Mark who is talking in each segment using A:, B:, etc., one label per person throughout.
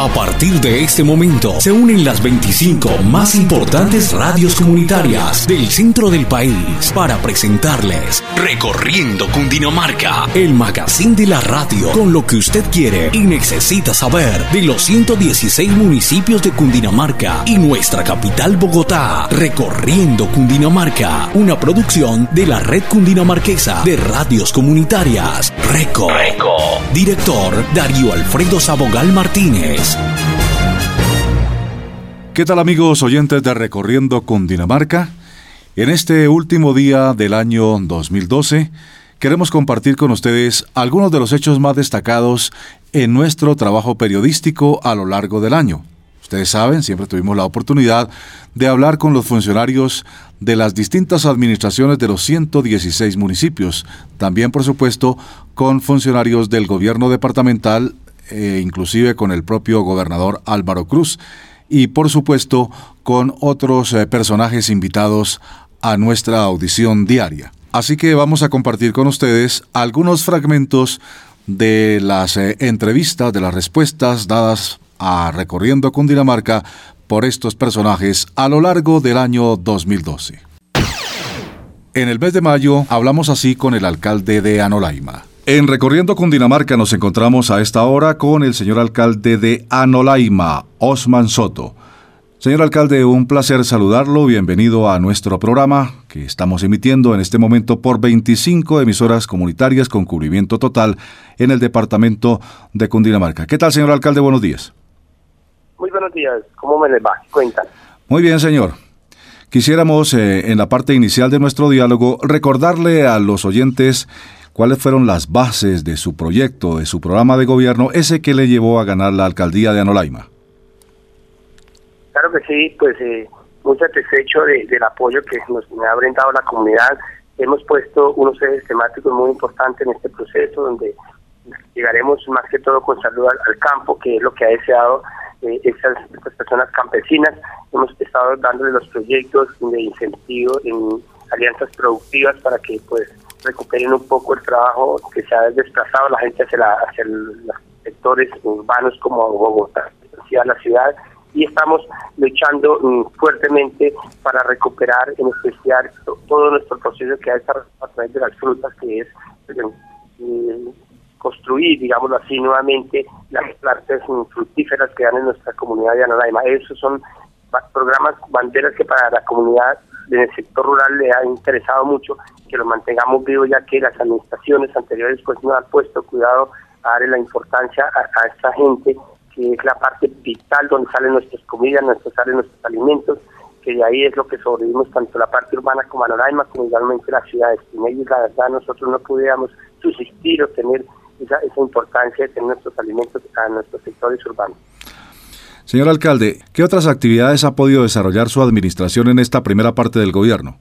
A: A partir de este momento se unen las 25 más importantes radios comunitarias del centro del país para presentarles Recorriendo Cundinamarca, el magazine de la radio con lo que usted quiere y necesita saber de los 116 municipios de Cundinamarca y nuestra capital Bogotá. Recorriendo Cundinamarca, una producción de la Red Cundinamarquesa de Radios Comunitarias. Reco. Director Darío Alfredo Sabogal Martínez.
B: ¿Qué tal, amigos oyentes de Recorriendo Cundinamarca? En este último día del año 2012, queremos compartir con ustedes algunos de los hechos más destacados en nuestro trabajo periodístico a lo largo del año. Ustedes saben, siempre tuvimos la oportunidad de hablar con los funcionarios de las distintas administraciones de los 116 municipios. También, por supuesto, con funcionarios del gobierno departamental, inclusive con el propio gobernador Álvaro Cruz. Y, por supuesto, con otros personajes invitados a nuestra audición diaria. Así que vamos a compartir con ustedes algunos fragmentos de las entrevistas, de las respuestas dadas a Recorriendo Cundinamarca por estos personajes a lo largo del año 2012. En el mes de mayo hablamos así con el alcalde de Anolaima. En Recorriendo Cundinamarca nos encontramos a esta hora con el señor alcalde de Anolaima, Osman Soto. Señor alcalde, un placer saludarlo. Bienvenido a nuestro programa que estamos emitiendo en este momento por 25 emisoras comunitarias con cubrimiento total en el departamento de Cundinamarca. ¿Qué tal, señor alcalde? Buenos días.
C: Muy buenos días. ¿Cómo me les va? Cuentan.
B: Muy bien, señor. Quisiéramos, en la parte inicial de nuestro diálogo, recordarle a los oyentes cuáles fueron las bases de su proyecto, de su programa de gobierno, ese que le llevó a ganar la alcaldía de Anolaima.
C: Claro que sí, pues muy satisfecho del apoyo que me ha brindado la comunidad. Hemos puesto unos ejes temáticos muy importantes en este proceso, donde llegaremos más que todo con salud al campo, que es lo que ha deseado estas personas campesinas. Hemos estado dándole los proyectos de incentivo en alianzas productivas para que pues recuperen un poco el trabajo que se ha desplazado la gente hacia los sectores urbanos como Bogotá, hacia la ciudad, y estamos luchando fuertemente para recuperar en especial todo nuestro proceso que ha desarrollado a través de las frutas, que es construir, digámoslo así, nuevamente las plantas fructíferas que dan en nuestra comunidad de Anolaima. Esos son programas banderas que para la comunidad en el sector rural le ha interesado mucho que lo mantengamos vivo, ya que las administraciones anteriores pues no han puesto cuidado a darle la importancia a esta gente, que es la parte vital donde salen nuestras comidas, salen nuestros alimentos, que de ahí es lo que sobrevivimos tanto la parte urbana como Anolaima, como igualmente las ciudades. Sin ellos, la verdad, nosotros no pudiéramos subsistir o tener esa importancia de tener nuestros alimentos a nuestros sectores urbanos.
B: Señor alcalde, ¿qué otras actividades ha podido desarrollar su administración en esta primera parte del gobierno?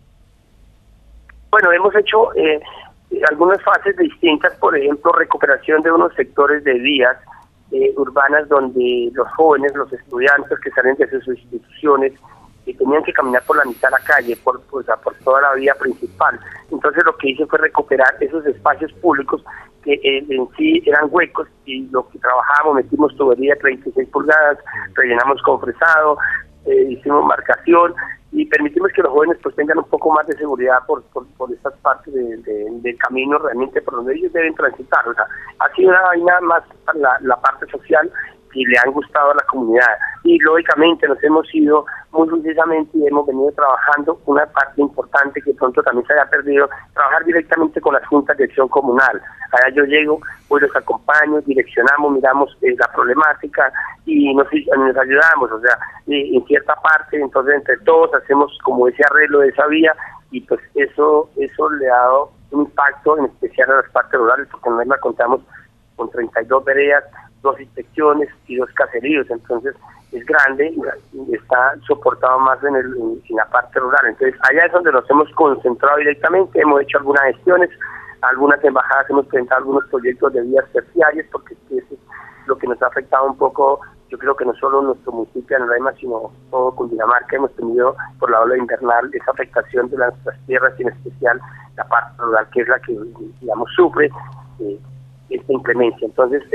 C: Bueno, hemos hecho algunas fases distintas, por ejemplo, recuperación de unos sectores de vías urbanas donde los jóvenes, los estudiantes que salen de sus instituciones, tenían que caminar por la mitad de la calle, por toda la vía principal. Entonces lo que hice fue recuperar esos espacios públicos que en sí eran huecos, y lo que trabajamos, metimos tubería 36 pulgadas, rellenamos con fresado, hicimos marcación y permitimos que los jóvenes pues tengan un poco más de seguridad por estas partes del camino realmente por donde ellos deben transitar. O sea, ha sido una vaina más para la parte social y le han gustado a la comunidad, y lógicamente nos hemos ido muy precisamente y hemos venido trabajando una parte importante que pronto también se haya perdido, trabajar directamente con las juntas de acción comunal. Allá yo llego, pues los acompaño, direccionamos, miramos la problemática y nos ayudamos, o sea, en cierta parte. Entonces entre todos hacemos como ese arreglo de esa vía, y pues eso le ha dado un impacto en especial a las partes rurales, porque en la contamos con 32 veredas, 2 inspecciones y 2 caseríos. Entonces es grande y está soportado más en la parte rural. Entonces allá es donde nos hemos concentrado directamente, hemos hecho algunas gestiones, algunas embajadas hemos presentado algunos proyectos de vías terciarias, porque eso es lo que nos ha afectado un poco. Yo creo que no solo nuestro municipio de Anolaima, sino todo Cundinamarca hemos tenido por la ola invernal esa afectación de nuestras tierras, y en especial la parte rural, que es la que, digamos, sufre esta inclemencia. Entonces hemos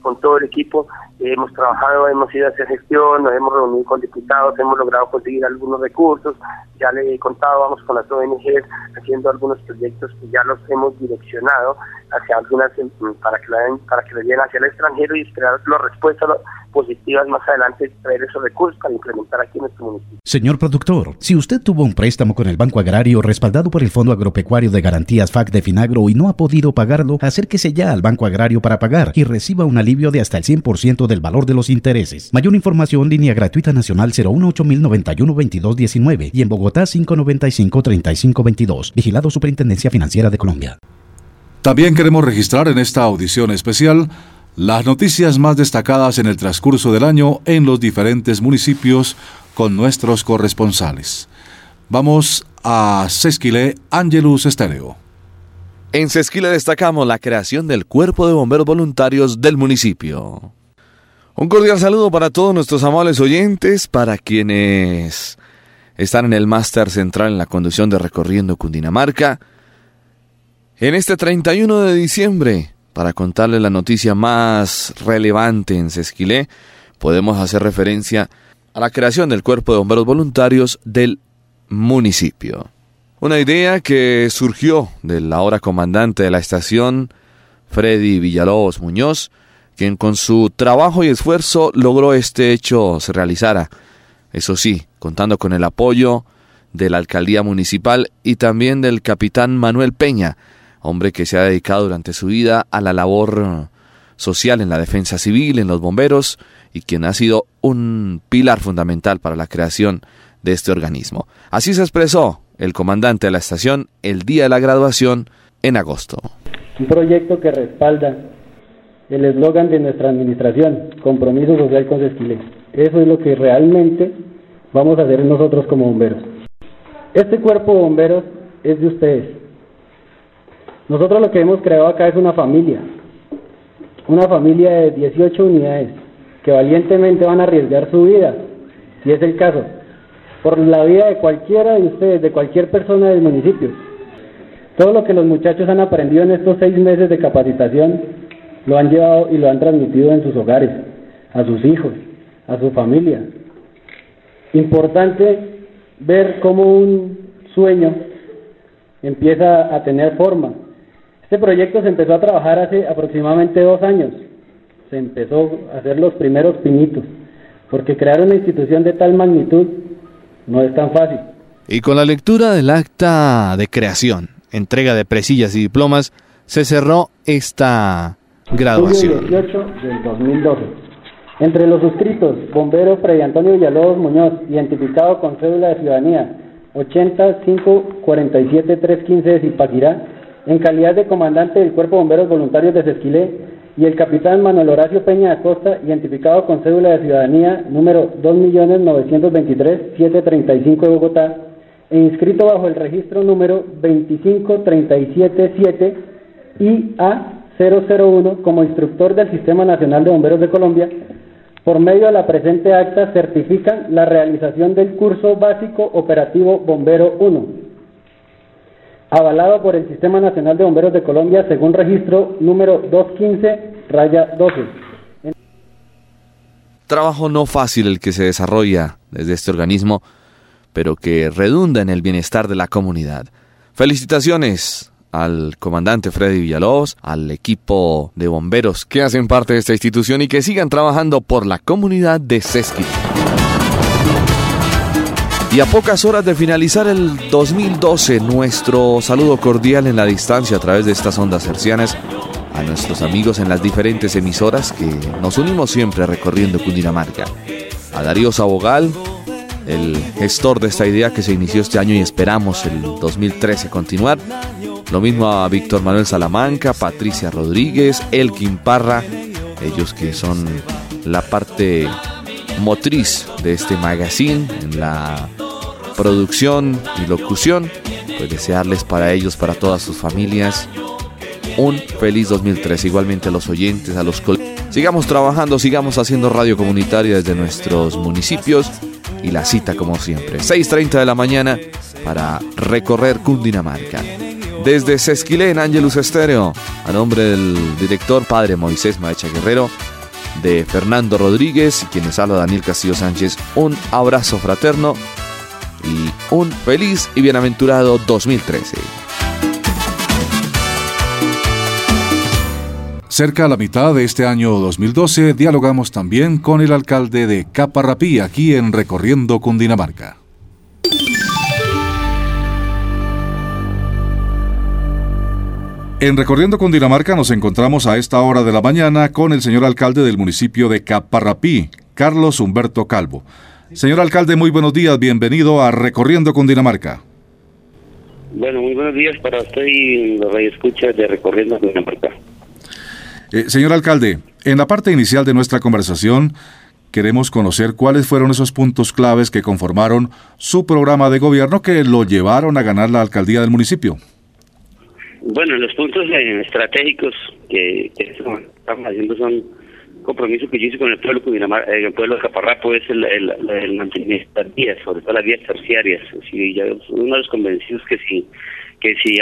C: con todo el equipo, hemos trabajado, hemos ido a hacer gestión, nos hemos reunido con diputados, hemos logrado conseguir algunos recursos, ya le he contado, vamos con las ONGs haciendo algunos proyectos que ya los hemos direccionado hacia algunas para que lo lleven hacia el extranjero y esperar las respuestas positivas más adelante, traer esos recursos para implementar aquí en nuestro municipio.
D: Señor productor, si usted tuvo un préstamo con el Banco Agrario respaldado por el Fondo Agropecuario de Garantías FAC de Finagro y no ha podido pagarlo, acérquese ya al Banco Agrario para pagar y reciba un alivio de hasta el 100% del valor de los intereses. Mayor información, línea gratuita nacional 018-091-2219 y en Bogotá 595-3522. Vigilado Superintendencia Financiera de Colombia.
B: También queremos registrar en esta audición especial las noticias más destacadas en el transcurso del año en los diferentes municipios con nuestros corresponsales. Vamos a Sesquilé, Ángelus Estéreo.
E: En Sesquilé destacamos la creación del Cuerpo de Bomberos Voluntarios del municipio. Un cordial saludo para todos nuestros amables oyentes, para quienes están en el máster central en la conducción de Recorriendo Cundinamarca. En este 31 de diciembre, para contarles la noticia más relevante en Sesquilé, podemos hacer referencia a la creación del Cuerpo de Bomberos Voluntarios del municipio. Una idea que surgió del ahora comandante de la estación, Freddy Villalobos Muñoz, quien con su trabajo y esfuerzo logró este hecho se realizara. Eso sí, contando con el apoyo de la alcaldía municipal y también del capitán Manuel Peña, hombre que se ha dedicado durante su vida a la labor social en la defensa civil, en los bomberos, y quien ha sido un pilar fundamental para la creación de este organismo. Así se expresó el comandante de la estación el día de la graduación en agosto.
F: Un proyecto que respalda el eslogan de nuestra administración, compromiso social con Sesquilé. Eso es lo que realmente vamos a hacer nosotros como bomberos. Este cuerpo de bomberos es de ustedes. Nosotros lo que hemos creado acá es una familia de 18 unidades que valientemente van a arriesgar su vida, si es el caso, por la vida de cualquiera de ustedes, de cualquier persona del municipio. Todo lo que los muchachos han aprendido en estos 6 meses de capacitación lo han llevado y lo han transmitido en sus hogares, a sus hijos, a su familia. Importante ver cómo un sueño empieza a tener forma. Este proyecto se empezó a trabajar hace aproximadamente 2 años. Se empezó a hacer los primeros pinitos, porque crear una institución de tal magnitud no es tan fácil.
E: Y con la lectura del acta de creación, entrega de presillas y diplomas, se cerró esta graduación.
F: Julio 18 del 2012. Entre los suscritos, bombero Freddy Antonio Villalobos Muñoz, identificado con cédula de ciudadanía 8047315 de Zipaquirá, en calidad de comandante del Cuerpo de Bomberos Voluntarios de Sesquilé, y el capitán Manuel Horacio Peña Acosta, identificado con cédula de ciudadanía número 2.923.735 de Bogotá, e inscrito bajo el registro número 25377 IA001 como instructor del Sistema Nacional de Bomberos de Colombia. Por medio de la presente acta certifican la realización del curso básico operativo Bombero 1, avalado por el Sistema Nacional de Bomberos de Colombia según registro número 215-12.
E: Trabajo no fácil el que se desarrolla desde este organismo, pero que redunda en el bienestar de la comunidad. Felicitaciones al comandante Freddy Villalobos, al equipo de bomberos que hacen parte de esta institución y que sigan trabajando por la comunidad de Sesquilé. Y a pocas horas de finalizar el 2012, nuestro saludo cordial en la distancia a través de estas ondas hercianas a nuestros amigos en las diferentes emisoras que nos unimos siempre recorriendo Cundinamarca. A Darío Sabogal, el gestor de esta idea que se inició este año y esperamos el 2013 continuar. Lo mismo a Víctor Manuel Salamanca, Patricia Rodríguez, Elkin Parra, ellos que son la parte motriz de este magazine en la producción y locución. Pues desearles para ellos, para todas sus familias, un feliz 2013. Igualmente a los oyentes, a los colegas. Sigamos trabajando, sigamos haciendo radio comunitaria desde nuestros municipios. Y la cita como siempre, 6:30 de la mañana para recorrer Cundinamarca. Desde Sesquilé en Ángelus Estéreo, a nombre del director Padre Moisés Maecha Guerrero, de Fernando Rodríguez y quienes habla Daniel Castillo Sánchez, un abrazo fraterno y un feliz y bienaventurado 2013.
B: Cerca a la mitad de este año 2012, dialogamos también con el alcalde de Caparrapí, aquí en Recorriendo Cundinamarca. En Recorriendo Cundinamarca nos encontramos a esta hora de la mañana con el señor alcalde del municipio de Caparrapí, Carlos Humberto Calvo. Señor alcalde, muy buenos días, bienvenido a Recorriendo Cundinamarca.
G: Bueno, muy buenos días para usted y los radioescuchas de Recorriendo Cundinamarca.
B: Señor alcalde, en la parte inicial de nuestra conversación queremos conocer cuáles fueron esos puntos claves que conformaron su programa de gobierno que lo llevaron a ganar la alcaldía del municipio.
G: Bueno, los puntos estratégicos que estamos haciendo son compromisos que yo hice con el pueblo de el pueblo de Caparrapo, es el mantenimiento de las vías, sobre todo las vías terciarias. Sí, ya uno de los convencidos que si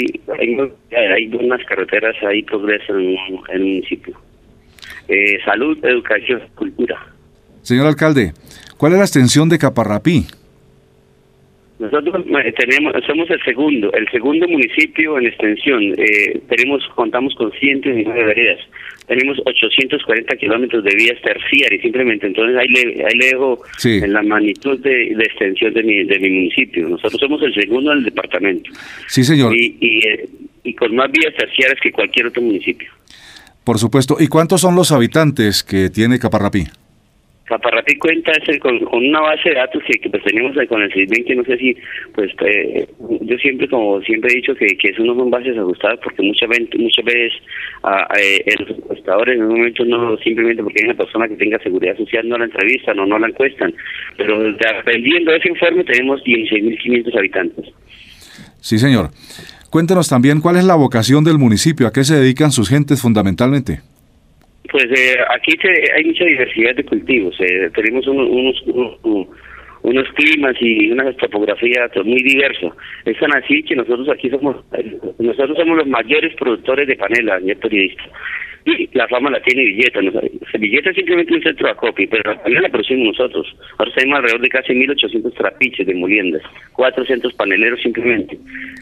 G: hay buenas carreteras, hay progreso en el municipio. Salud, educación, cultura.
B: Señor alcalde, ¿cuál es la extensión de Caparrapí?
G: Nosotros somos el segundo municipio en extensión. Contamos con 119 veredas. Tenemos 840 kilómetros de vías terciarias, simplemente. Entonces ahí le dejo en la magnitud de extensión de mi municipio. Nosotros somos el segundo en el departamento.
B: Sí, señor.
G: Y con más vías terciarias que cualquier otro municipio.
B: Por supuesto. ¿Y cuántos son los habitantes que tiene Caparrapí?
G: Caparrapí cuenta con una base de datos que pues tenemos con el CISBEN, que no sé si, pues yo siempre he dicho que eso no son bases ajustadas, porque muchas veces los encuestadores en un momento no, simplemente porque hay una persona que tenga seguridad social no la entrevistan o no la encuestan, pero dependiendo de ese informe tenemos 16.500 habitantes.
B: Sí, señor. Cuéntenos también cuál es la vocación del municipio, a qué se dedican sus gentes fundamentalmente.
G: Pues aquí hay mucha diversidad de cultivos. Tenemos unos climas y una topografía muy diversa. Es tan así que nosotros somos los mayores productores de panela, señor periodista. Y la fama la tiene Villeta. Villeta es simplemente un centro de acopio, pero la panela la producimos nosotros. Ahora tenemos alrededor de casi 1.800 trapiches de moliendas, 400 paneleros simplemente.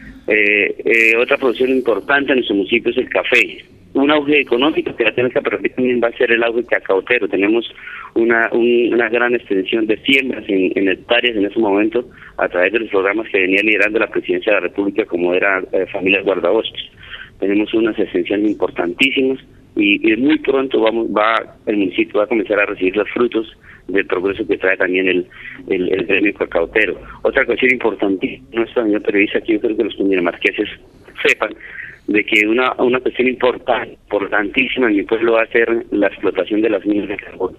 G: Otra producción importante en nuestro municipio es el café. Un auge económico que va a tener que permitir también va a ser el auge cacautero. Tenemos una gran extensión de siembras en hectáreas en ese momento a través de los programas que venía liderando la Presidencia de la República, como era Familias Guardabosques. Tenemos unas extensiones importantísimas y muy pronto el municipio va a comenzar a recibir los frutos del progreso que trae también el gremio cacautero. Otra cuestión importantísima, señor periodista, que yo creo que los cundinamarqueses sepan, de que una cuestión importantísima en mi pueblo va a ser la explotación de las minas de carbón.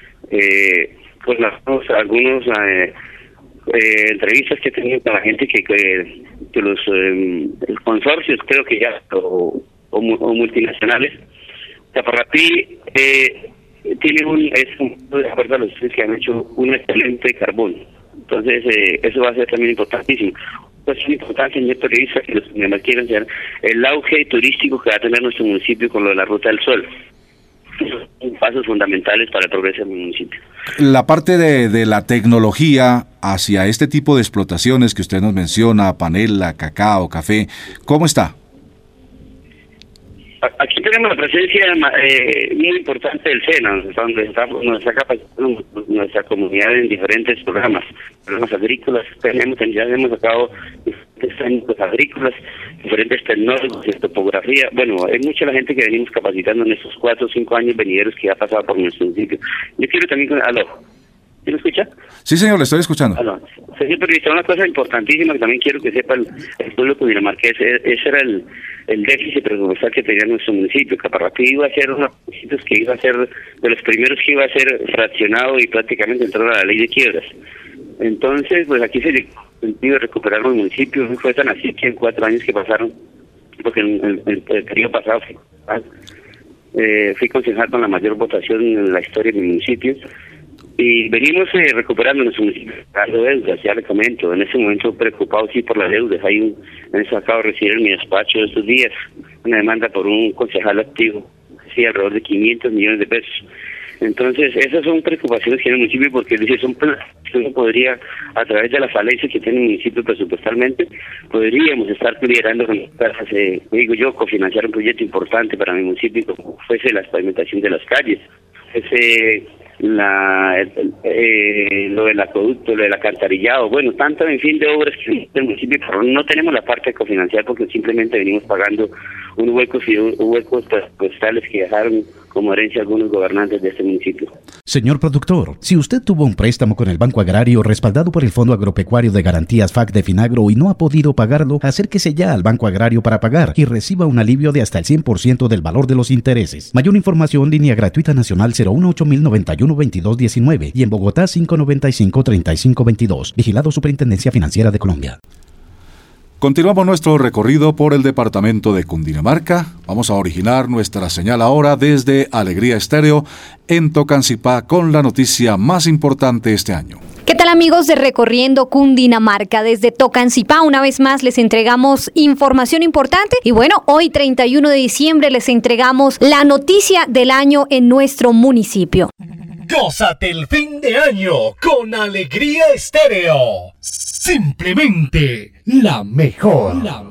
G: Pues algunos entrevistas que he tenido con la gente que los consorcios, creo que ya, o multinacionales, Caparrapí tiene de acuerdo a los estudios que han hecho, un excelente carbón. Entonces eso va a ser también importantísimo. Pues es importante, señor periodista, que los que quieran ser el auge turístico que va a tener nuestro municipio con lo de la Ruta del Sol. Son pasos fundamentales para el progreso del municipio.
B: La parte de la tecnología hacia este tipo de explotaciones que usted nos menciona, panela, cacao, café, ¿cómo está?
G: Aquí tenemos la presencia muy importante del SENA, donde está nuestra comunidad en diferentes programas agrícolas. Ya hemos sacado diferentes técnicos agrícolas, diferentes tecnólogos de topografía. Bueno, hay mucha la gente que venimos capacitando en estos 4 o 5 años venideros que ha pasado por nuestro municipio. Yo quiero también... ¿Aló? ¿Sí lo escucha?
B: Sí, señor, le estoy escuchando.
G: Señor periodista, una cosa importantísima que también quiero que sepa el pueblo cundinamarqués, ese era el déficit presupuestal que tenía nuestro municipio. Caparrapí iba a ser uno de los municipios que iba a ser de los primeros que iba a ser fraccionado y prácticamente entrar a la ley de quiebras. Entonces, pues aquí se le sentido recuperar los municipios. Fue tan así que en 4 años que pasaron, porque en el periodo pasado fui concejal con la mayor votación en la historia de mi municipio. Y venimos recuperando nuestro municipio, pagando deudas, ya le comento. En ese momento preocupado sí por las deudas. En eso acabo de recibir en mi despacho estos días una demanda por un concejal activo, sí, alrededor de 500 millones de pesos. Entonces, esas son preocupaciones que tiene el municipio, porque dice, son planes que uno podría, a través de la falencia que tiene el municipio presupuestalmente, podríamos estar liderando con las casas, digo yo, cofinanciar un proyecto importante para mi municipio, como fuese la pavimentación de las calles, lo del acueducto, lo del alcantarillado, bueno, tanto en fin de obras que el municipio, pero no tenemos la parte de cofinanciar porque simplemente venimos pagando unos huecos presupuestales que dejaron como herencia algunos gobernantes de este municipio.
D: Señor productor, si usted tuvo un préstamo con el Banco Agrario respaldado por el Fondo Agropecuario de Garantías FAC de Finagro y no ha podido pagarlo, acérquese ya al Banco Agrario para pagar y reciba un alivio de hasta el 100% del valor de los intereses. Mayor información, línea gratuita nacional 018-091-2219 y en Bogotá 595-3522. Vigilado Superintendencia Financiera de Colombia.
B: Continuamos nuestro recorrido por el departamento de Cundinamarca. Vamos a originar nuestra señal ahora desde Alegría Estéreo en Tocancipá con la noticia más importante este año.
H: ¿Qué tal, amigos de Recorriendo Cundinamarca? Desde Tocancipá una vez más les entregamos información importante y bueno, hoy 31 de diciembre les entregamos la noticia del año en nuestro municipio.
A: Gózate el fin de año con Alegría Estéreo. Simplemente la mejor.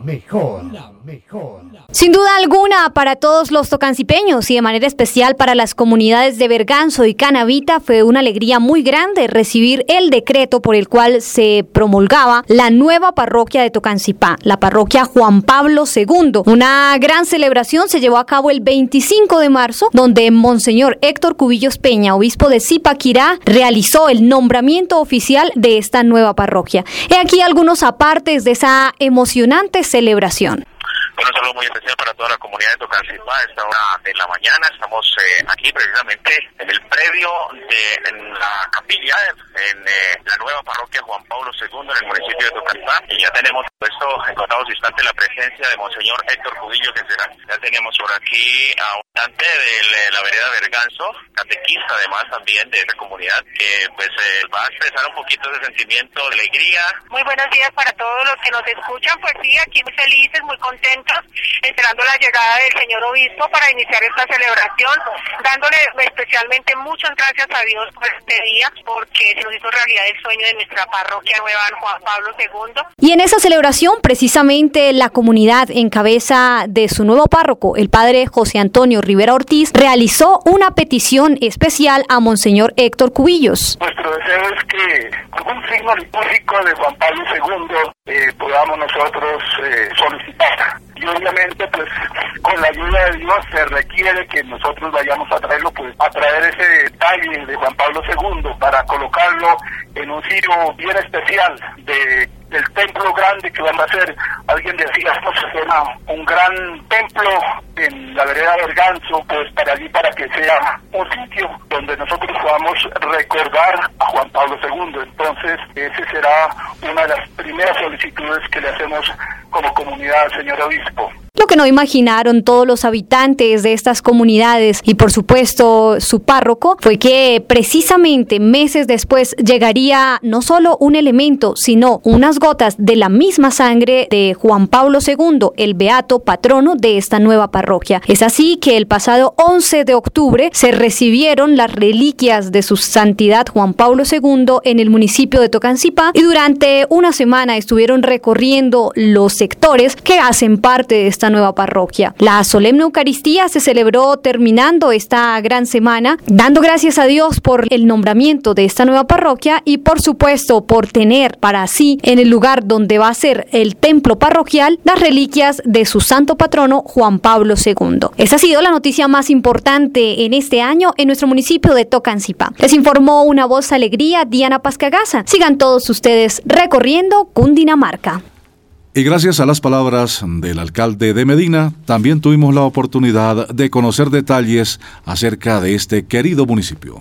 H: Sin duda alguna, para todos los tocancipeños y de manera especial para las comunidades de Berganzo y Canavita, fue una alegría muy grande recibir el decreto por el cual se promulgaba la nueva parroquia de Tocancipá, la parroquia Juan Pablo II. Una gran celebración se llevó a cabo el 25 de marzo, donde Monseñor Héctor Cubillos Peña, obispo de Zipaquirá, realizó el nombramiento oficial de esta nueva parroquia. He aquí algunos apartes de esa emocionante celebración.
I: Un saludo muy especial para toda la comunidad de Tocancipá. A esta hora de la mañana estamos aquí precisamente en el predio en la capilla, en la nueva parroquia Juan Pablo II en el municipio de Tocancipá. Y ya tenemos puesto en contados instantes la presencia de Monseñor Héctor Cubillos, que será. Ya tenemos por aquí a un cantante de la vereda Berganzo, catequista además también de esa comunidad, que pues va a expresar un poquito ese sentimiento de alegría.
J: Muy buenos días para todos los que nos escuchan. Pues sí, aquí muy felices, muy contentos, esperando la llegada del señor obispo para iniciar esta celebración, dándole especialmente muchas gracias a Dios por este día, porque se nos hizo realidad el sueño de nuestra parroquia nueva en Juan Pablo II.
H: Y en esa celebración, precisamente la comunidad en cabeza de su nuevo párroco, el padre José Antonio Rivera Ortiz, realizó una petición especial a Monseñor Héctor Cubillos.
K: Nuestro deseo es que con un signo litúrgico de Juan Pablo II podamos nosotros solicitar. Y obviamente, pues, con la ayuda de Dios se requiere que nosotros vayamos a traerlo, pues, a traer ese detalle de Juan Pablo II para colocarlo en un sitio bien especial del templo grande que van a hacer. Alguien decía, esto se llama un gran templo en la vereda Berganzo, pues para allí, para que sea un sitio donde nosotros podamos recordar a Juan Pablo II. Entonces, ese será una de las primeras solicitudes que le hacemos como comunidad, señor obispo.
H: Lo que no imaginaron todos los habitantes de estas comunidades y por supuesto su párroco fue que precisamente meses después llegaría no solo un elemento, sino unas gotas de la misma sangre de Juan Pablo II, el beato patrono de esta nueva parroquia. Es así que el pasado 11 de octubre se recibieron las reliquias de su santidad Juan Pablo II en el municipio de Tocancipá y durante una semana estuvieron recorriendo los sectores que hacen parte de esta nueva parroquia. La solemne Eucaristía se celebró terminando esta gran semana, dando gracias a Dios por el nombramiento de esta nueva parroquia y por supuesto por tener para sí en el lugar donde va a ser el templo parroquial las reliquias de su santo patrono Juan Pablo II. Esa ha sido la noticia más importante en este año en nuestro municipio de Tocancipá. Les informó una voz alegría, Diana Pascagasa. Sigan todos ustedes recorriendo Cundinamarca.
B: Y gracias a las palabras del alcalde de Medina, también tuvimos la oportunidad de conocer detalles acerca de este querido municipio.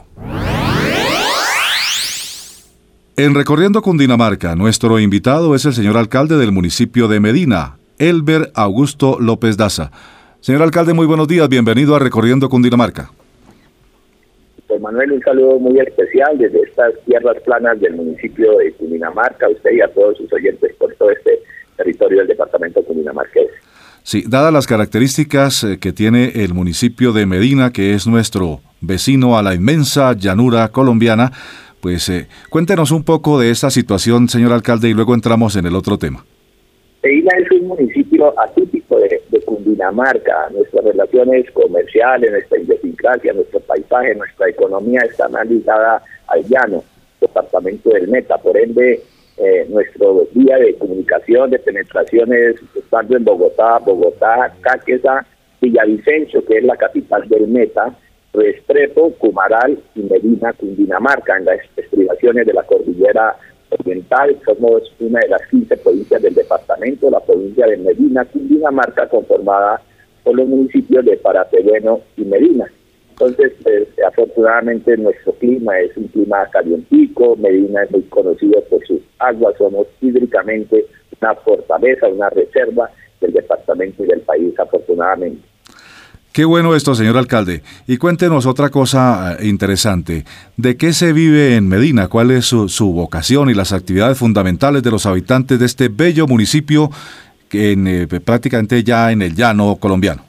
B: En Recorriendo Cundinamarca, nuestro invitado es el señor alcalde del municipio de Medina, Elber Augusto López Daza. Señor alcalde, muy buenos días, bienvenido a Recorriendo Cundinamarca.
L: Pues Manuel, un saludo muy especial desde estas tierras planas del municipio de Cundinamarca, a usted y a todos sus oyentes por todo este territorio del departamento cundinamarqués.
B: Sí, dadas las características que tiene el municipio de Medina, que es nuestro vecino a la inmensa llanura colombiana. Pues cuéntenos un poco de esta situación, señor alcalde, y luego entramos en el otro tema.
L: Medina es un municipio atípico de Cundinamarca. Nuestras relaciones comerciales, nuestra idiosincrasia, nuestro paisaje, nuestra economía está más ligada al llano, departamento del Meta. Por ende, nuestro vía de comunicación, de penetraciones, estando en Bogotá, Caqueza, Villavicencio, que es la capital del Meta, Restrepo, Cumaral y Medina, Cundinamarca, en las estribaciones de la cordillera oriental. Somos una de las 15 provincias del departamento, la provincia de Medina, Cundinamarca, conformada por los municipios de Parapebueno y Medina. Entonces, afortunadamente nuestro clima es un clima calientico. Medina es muy conocido por sus aguas, somos hídricamente una fortaleza, una reserva del departamento y del país, afortunadamente.
B: Qué bueno esto, señor alcalde. Y cuéntenos otra cosa interesante. ¿De qué se vive en Medina? ¿Cuál es su vocación y las actividades fundamentales de los habitantes de este bello municipio que prácticamente ya en el llano colombiano?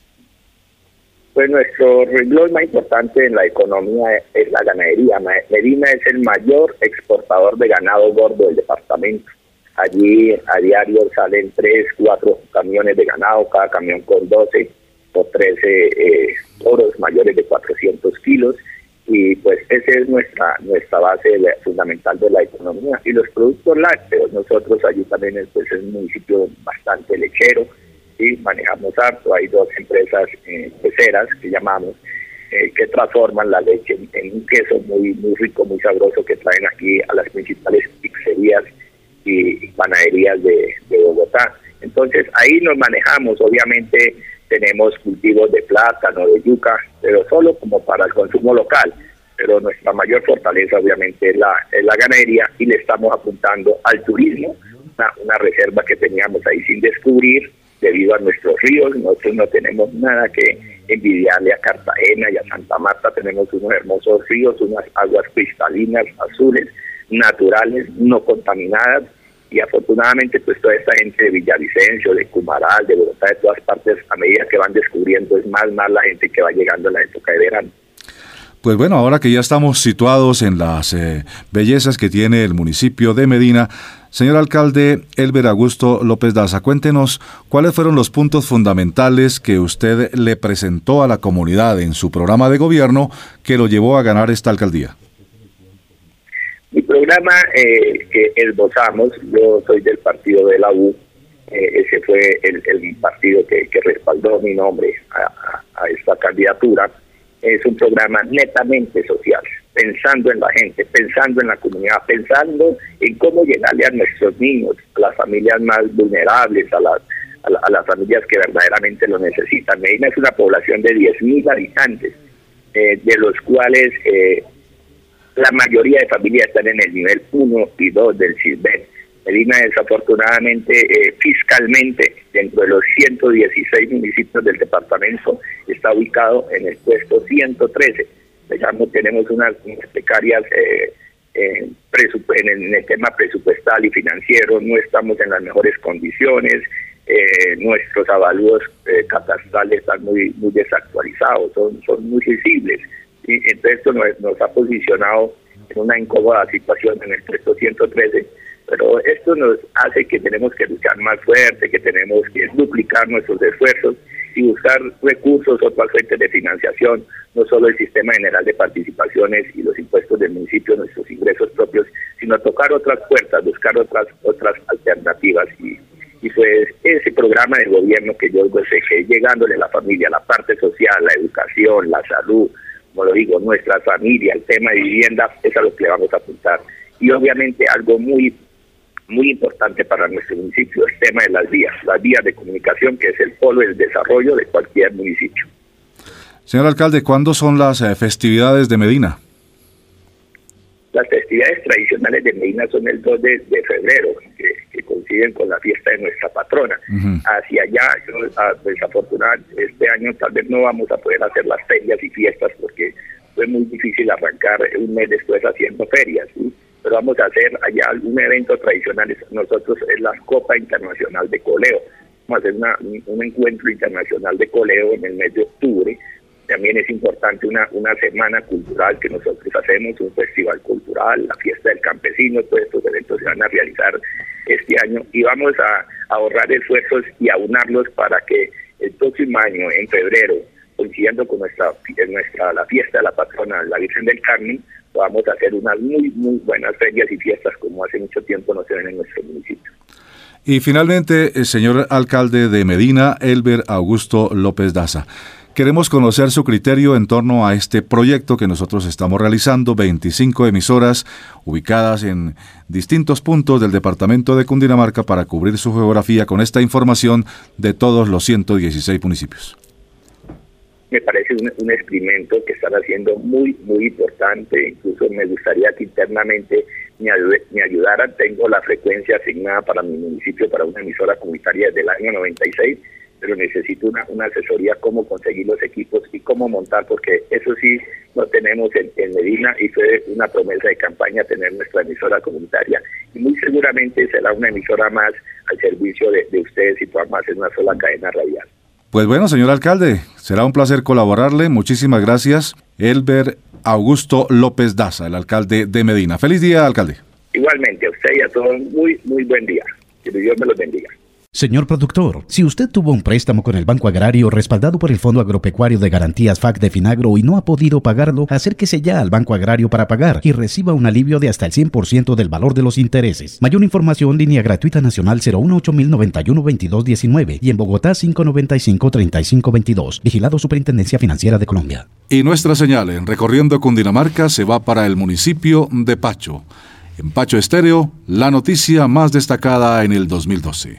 L: Pues nuestro renglón más importante en la economía es la ganadería. Medina es el mayor exportador de ganado gordo del departamento. Allí a diario salen 3, 4 camiones de ganado, cada camión con 12 o 13 toros mayores de 400 kilos, y pues esa es nuestra base fundamental de la economía. Y los productos lácteos, nosotros allí también pues, es un municipio bastante lechero, y manejamos harto. Hay 2 empresas queseras que llamamos, que transforman la leche en un queso muy rico, muy sabroso, que traen aquí a las principales pizzerías y panaderías de Bogotá. Entonces ahí nos manejamos. Obviamente tenemos cultivos de plátano, de yuca, pero solo como para el consumo local. Pero nuestra mayor fortaleza obviamente es la ganadería, y le estamos apuntando al turismo, una reserva que teníamos ahí sin descubrir debido a nuestros ríos. Nosotros no tenemos nada que envidiarle a Cartagena y a Santa Marta. Tenemos unos hermosos ríos, unas aguas cristalinas, azules, naturales, no contaminadas. Y afortunadamente pues toda esta gente de Villavicencio, de Cumaral, de Bogotá, de todas partes, a medida que van descubriendo, es más la gente que va llegando en la época de verano.
B: Pues bueno, ahora que ya estamos situados en las bellezas que tiene el municipio de Medina, señor alcalde Elber Augusto López Daza, cuéntenos cuáles fueron los puntos fundamentales que usted le presentó a la comunidad en su programa de gobierno que lo llevó a ganar esta alcaldía.
L: Mi programa que esbozamos, yo soy del partido de la U, ese fue el partido que respaldó mi nombre a esta candidatura. Es un programa netamente social, pensando en la gente, pensando en la comunidad, pensando en cómo llegarle a nuestros niños, a las familias más vulnerables, a las familias que verdaderamente lo necesitan. Medina es una población de 10.000 habitantes, de los cuales la mayoría de familias están en el nivel 1 y 2 del CISBEN. Medina desafortunadamente fiscalmente, dentro de los 116 municipios del departamento, está ubicado en el puesto 113. Digamos, tenemos unas precarias en el tema presupuestal y financiero, no estamos en las mejores condiciones, nuestros avalúos catastrales están muy desactualizados, son muy sensibles. ¿Sí? Entonces esto nos ha posicionado en una incómoda situación en el puesto 113, pero esto nos hace que tenemos que luchar más fuerte, que tenemos que duplicar nuestros esfuerzos y buscar recursos, otras fuentes de financiación, no solo el sistema general de participaciones y los impuestos del municipio, nuestros ingresos propios, sino tocar otras puertas, buscar otras alternativas. Y pues ese programa de gobierno que yo dejé, llegándole a la familia, la parte social, la educación, la salud, como lo digo, nuestra familia, el tema de vivienda, es a lo que le vamos a apuntar. Y obviamente algo muy importante para nuestro municipio, el tema de las vías de comunicación, que es el polo del desarrollo de cualquier municipio.
B: Señor alcalde, ¿cuándo son las festividades de Medina?
L: Las festividades tradicionales de Medina son el 2 de febrero, que coinciden con la fiesta de nuestra patrona. Hacia allá, desafortunadamente, este año tal vez no vamos a poder hacer las ferias y fiestas porque fue muy difícil arrancar un mes después haciendo ferias, ¿sí? Pero vamos a hacer allá algún evento tradicional. Nosotros es la Copa Internacional de Coleo. Vamos a hacer un encuentro internacional de coleo en el mes de octubre, También es importante una semana cultural que nosotros hacemos, un festival cultural, la fiesta del campesino. Todos estos eventos se van a realizar este año y vamos a ahorrar esfuerzos y aunarlos para que el próximo año, en febrero, coincidiendo con la fiesta de la patrona, la Virgen del Carmen, podamos hacer unas muy buenas ferias y fiestas como hace mucho tiempo no se ven en nuestro municipio.
B: Y finalmente, el señor alcalde de Medina, Elber Augusto López Daza, queremos conocer su criterio en torno a este proyecto que nosotros estamos realizando, 25 emisoras ubicadas en distintos puntos del departamento de Cundinamarca para cubrir su geografía con esta información de todos los 116 municipios.
L: Me parece un experimento que están haciendo muy importante. Incluso me gustaría que internamente me ayudaran. Tengo la frecuencia asignada para mi municipio para una emisora comunitaria desde el año 96, pero necesito una asesoría cómo conseguir los equipos y cómo montar, porque eso sí no tenemos en Medina y fue una promesa de campaña tener nuestra emisora comunitaria y muy seguramente será una emisora más al servicio de ustedes y podamos hacer una sola cadena radial.
B: Pues bueno, señor alcalde, será un placer colaborarle. Muchísimas gracias. Elber Augusto López Daza, el alcalde de Medina. Feliz día, alcalde.
L: Igualmente, a usted y a todos, muy buen día. Que Dios me los bendiga.
D: Señor productor, si usted tuvo un préstamo con el Banco Agrario respaldado por el Fondo Agropecuario de Garantías FAC de Finagro y no ha podido pagarlo, acérquese ya al Banco Agrario para pagar y reciba un alivio de hasta el 100% del valor de los intereses. Mayor información, línea gratuita nacional 018-091-2219 y en Bogotá 595-3522. Vigilado Superintendencia Financiera de Colombia.
B: Y nuestra señal en Recorriendo Cundinamarca se va para el municipio de Pacho. En Pacho Estéreo, la noticia más destacada en el 2012.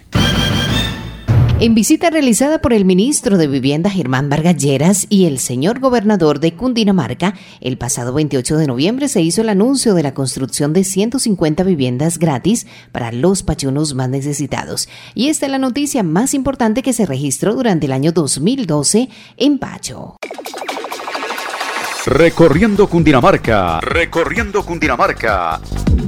M: En visita realizada por el ministro de Vivienda Germán Vargas Lleras y el señor gobernador de Cundinamarca, el pasado 28 de noviembre se hizo el anuncio de la construcción de 150 viviendas gratis para los pachunos más necesitados. Y esta es la noticia más importante que se registró durante el año 2012 en Pacho.
A: Recorriendo Cundinamarca. Recorriendo Cundinamarca.